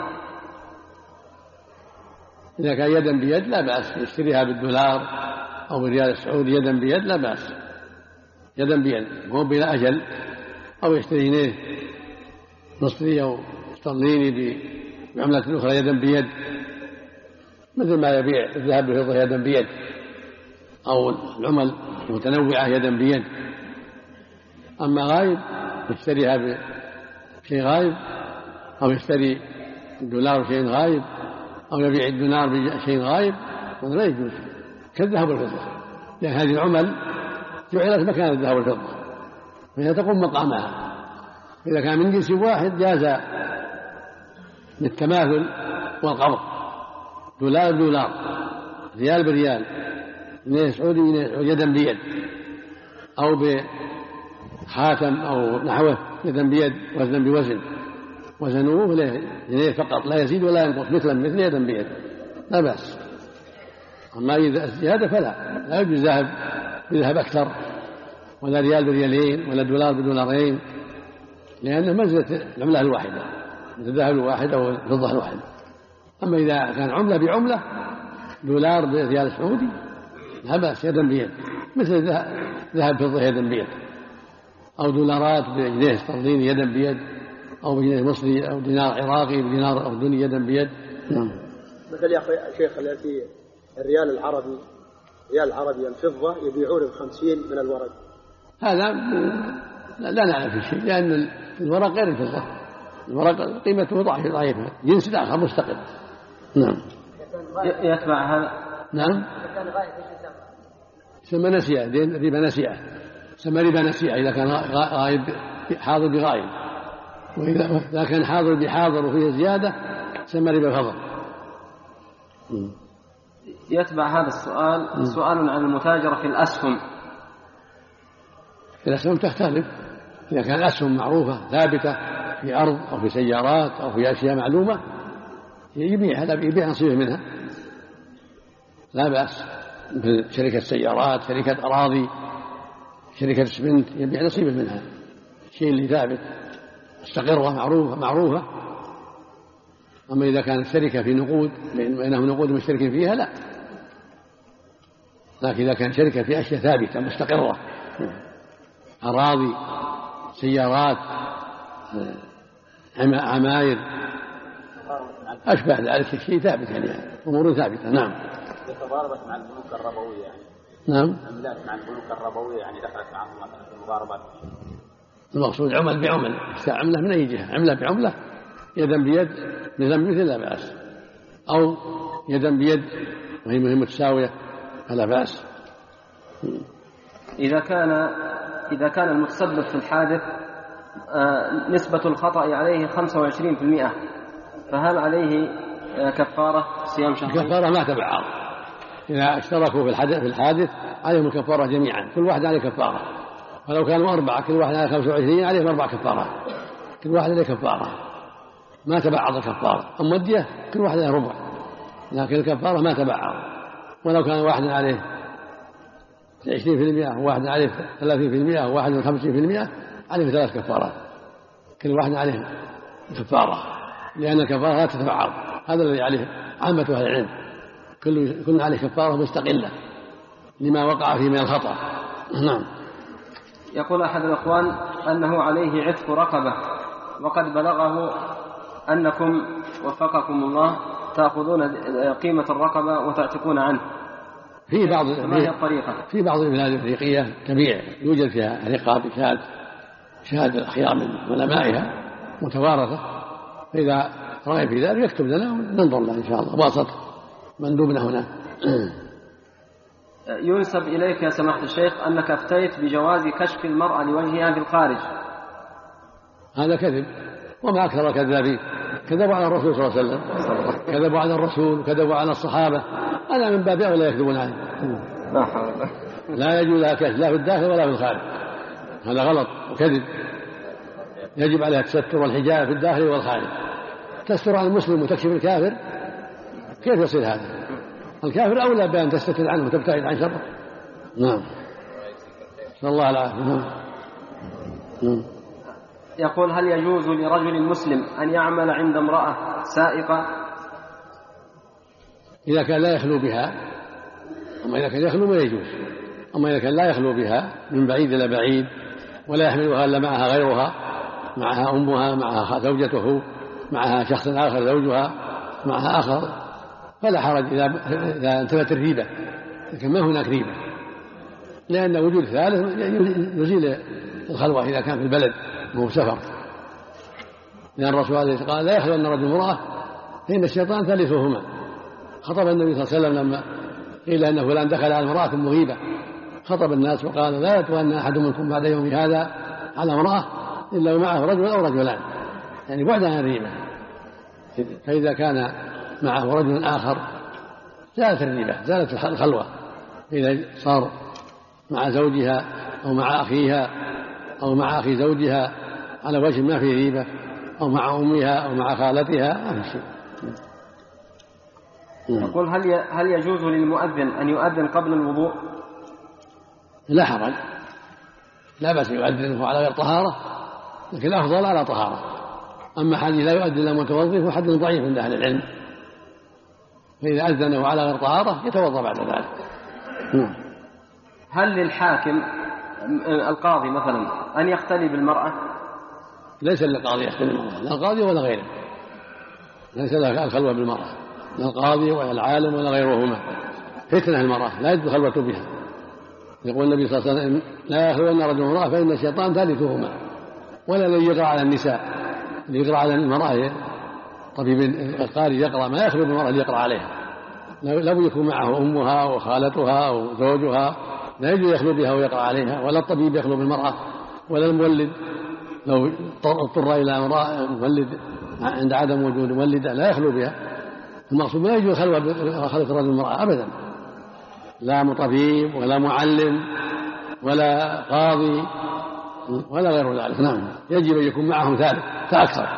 إذا كان يدا بيد لا بأس، يشتريها بالدولار أو بالريال السعودي يدا بيد لا بأس، يدا بيد مو بلا أجل، أو يشتري جنيه مصري أو استرليني بعملة أخرى يدا بيد، مثل ما يبيع الذهب بالفضة يدا بيد أو العمل متنوعة يدا بيد. أما غايب يشتريها بشيء غايب، أو يشتري الدولار بشيء غايب، أو يبيع الدينار بشيء غايب، هذا لا يجوز، كالذهب والفضة، لأن هذه العمل جعلت مكان الذهب والفضة فهي تقوم مقامها. إذا كان من جنس واحد جاز بالتماثل والقبض، دولار بدولار، ريال بريال، جنيه سعودي يدا بيد، أو بخاتم أو نحوه يدا بيد وزنا بوزن، وزنوه له جنيه فقط لا يزيد ولا ينقص، مثل يدا بيد لا بأس. أما إذا الزيادة فلا يجوز ذهب بذهب أكثر، ولا ريال بريالين، ولا دولار بدولارين، لأنه منزلة العملة الواحدة، مثل الذهب الواحد أو الفضة الواحدة. أما إذا كان عملة بعملة، دولار بريال سعودي لا بأس يدا بيد، مثل ذهب فضة يدا بيد، أو دولارات بجنيه استرليني يدا بيد، أو بجنيه مصري، أو دينار عراقي بدينار أردني يدا بيد. مثل يا شيخ التي الريال العربي الفضة يبيعون ب50 من الورق، هذا لا نعرف في شيء، لأن الورق غير الفضة، الورق قيمته ضعيفة، جنس آخر مستقل. نعم. يتبع هذا. نعم. سمى نسيئة، ربا نسيئة، سمى ربا نسيئة إذا كان غائب حاضر بغائب، وإذا كان حاضر بحاضر وفيه زيادة سمى ربا فضل. يتبع هذا السؤال سؤال عن المتاجرة في الأسهم. الأسهم تختلف، إذا كان الأسهم معروفة ثابتة في أرض أو في سيارات أو في أشياء معلومة يبيع نصيبه منها لا بأس، مثل شركة سيارات، شركة أراضي، شركة اسمنت، يبيع نصيبه منها، الشيء اللي ثابت مستقرة معروفة. أما إذا كانت شركة في نقود بينهم نقود مشتركين فيها لا، لكن إذا كان شركة في أشياء ثابتة مستقرة، أراضي، سيارات، عماير، أشبه ذلك الشيء ثابت يعني أمور ثابتة. نعم. تضاربت مع البنوك الربوية يعني. نعم. أملاك مع البنوك الربوية يعني دخلت معهم مثلا في المضاربات. المقصود عمل بعمل، عملة من أي جهة، عملة بعملة يدا بيد مثل مثل لا بأس، أو يدا بيد وهي متساوية فلا بأس. إذا كان المتسبب في الحادث نسبة الخطأ عليه 25%، فهل عليه كفارة صيام شهرين؟ الكفارة ما تبعض، إذا اشتركوا في الحادث عليهم الكفارة جميعا، كل واحد عليه كفارة، ولو كانوا 4 كل واحد عليه 25 عليهم 4 كفارات، كل واحد عليه كفارة، ما تبعض الكفارة. أما الدية كل واحد عليه ربع، لكن الكفارة ما تبعض، ولو كان واحد عليه 20% وواحد عليه 30% وواحد 50% عليه 3 كفارات، كل واحد عليه كفارة، لأن الكفارة لا تتبعض. هذا الذي عليه عامة أهل العلم، كل عليه كفارة مستقلة لما وقع فيه من الخطأ. نعم. يقول أحد الأخوان أنه عليه عتق رقبة، وقد بلغه أنكم وفقكم الله تأخذون قيمة الرقبة وتعتقون عنه. في بعض البلاد الأفريقية كبير يوجد فيها رقاب شهادة الأخيار من علمائها متوارثة، فإذا رأي في ذلك يكتب لنا وننظر له إن شاء الله، واسط مندوبنا هنا. ينسب إليك يا سماحة الشيخ أنك أفتيت بجواز كشف المرأة لوجهها في الخارج. هذا كذب، وما أكثر الكذابين، كذبوا على الرسول صلى الله عليه وسلم، كذبوا على الرسول، كذبوا على الصحابة، أنا من باب أولى يكذبون عليه. لا يجوز لها كشف لا في الداخل ولا في الخارج، هذا غلط وكذب. يجب عليها التستر والحجاب في الداخل والخارج. تستر عن المسلم وتكشف الكافر، كيف يصير هذا؟ الكافر أولى بأن تستتر عنه وتبتعد عن شره. نعم. صلى الله عليه وسلم. يقول هل يجوز لرجل مسلم أن يعمل عند امرأة سائقة؟ إذا كان لا يخلو بها، أما إذا كان يخلو ما يجوز. أما إذا كان لا يخلو بها من بعيد إلى بعيد ولا يحملها إلا معها غيرها، معها أمها، معها زوجته، معها شخص آخر زوجها، معها آخر، فلا حرج إذا انتبهت الريبة، لكن ما هناك ريبة، لأن وجود ثالث يزيل الخلوة إذا كان في البلد وهو سفر. لأن الرسول عليه الصلاة والسلام قال لا يخلو أن رجل امرأة فإن الشيطان ثالثهما. خطب النبي صلى الله عليه وسلم لما قيل أن فلان دخل على امرأة مغيبة، خطب الناس وقال لا يتوانى أحد منكم بعد يوم هذا على امرأة إلا ومعه رجل أو رجلان، يعني بعد عن الريبة. فإذا كان معه رجل آخر زالت الريبة، زالت الخلوة. إذا صار مع زوجها أو مع أخيها أو مع أخي زوجها على وجه ما فيه ريبة، أو مع أمها أو مع خالتها، ما في شيء. يقول هل يجوز للمؤذن أن يؤذن قبل الوضوء؟ لا حرج، لا بأس يؤذن على غير طهارة، لكن الأفضل على طهارة. أما حديث لا يؤذن إلا متوضئ فهو حديث ضعيف عند أهل العلم، فإذا أذنه على غير طهارة يتوضأ بعد ذلك. هل للحاكم القاضي مثلا أن يختلي بالمرأة؟ ليس للقاضي يختلي بالمرأة، لا القاضي ولا غيره، ليس له الخلوة بالمرأة، لا القاضي ولا العالم ولا غيرهما، فتنة المرأة لا يجوز الخلوة بها. يقول النبي صلى الله عليه وسلم لا يخلون رجل امرأة فإن الشيطان ثالثهما. ولا الذي يقرأ على النساء، اللي يقرأ على المرأة طبيب القارئ يقرأ ما يخلو بالمرأة اللي يقرأ عليها، لو يكون معه أمها وخالتها أو زوجها لا يجوز يخلو بها ويقرأ عليها، ولا الطبيب يخلو بالمرأة، ولا المولد لو اضطر إلى امرأة مولد عند عدم وجود مولدة لا يخلو بها. المقصود لا يجوز خلوة الرجل المرأة أبدا، لا طبيب ولا معلم ولا قاضي ولا غير ذلك. نعم، يجب أن يكون معهم ثالث فأكثر.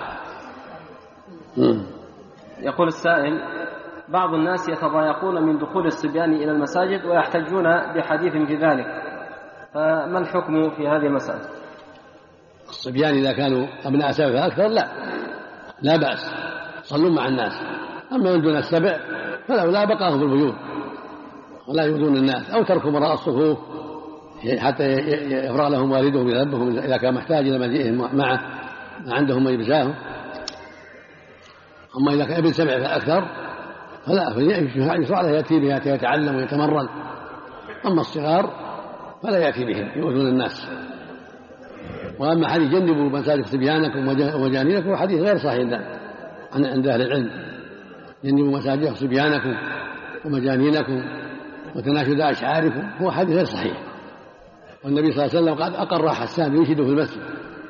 يقول السائل بعض الناس يتضايقون من دخول الصبيان إلى المساجد ويحتجون بحديث في ذلك، فما الحكم في هذه المسألة؟ الصبيان إذا كانوا أبناء 7 فأكثر لا بأس، صلوا مع الناس. أما من دون 7 فلولا بقاهم في البيوت ولا يؤذون الناس، أو تركوا وراء الصفوف حتى يفرغ لهم والدهم بذنبهم إذا كان محتاج إلى مجيئهم معه عندهم ما يبزاهم، أما إذا كان ابن 7 فأكثر فلا، فيشرع له يأتي بها يتعلم ويتمرن. أما الصغار فلا يأتي بهم يؤذون الناس. وأما حديث جنبوا مساجد صبيانكم ومجانينكم حديث غير صحيح عند أهل العلم. جنبوا مساجد صبيانكم ومجانينكم وتناشد أشعاركم هو حديث غير صحيح. والنبي صلى الله عليه وسلم قد أقر حسان ينشد في المسجد.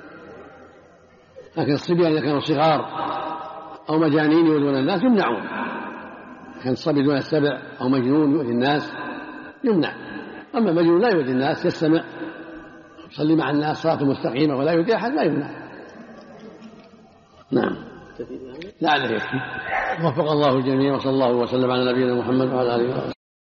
لكن الصبيان إذا كانوا صغار أو مجانين يؤذون الناس يمنعون. كان الصبي دون 7 أو مجنون يؤذي الناس يمنع. أما مجنون لا يؤذي الناس يستمع يصلي مع الناس صلاة مستقيمة ولا يؤذي أحد لا يمنع. نعم لعله يكفي. وفق الله الجميع وصلى الله وسلم على نبينا محمد وعلى آله وصحبه.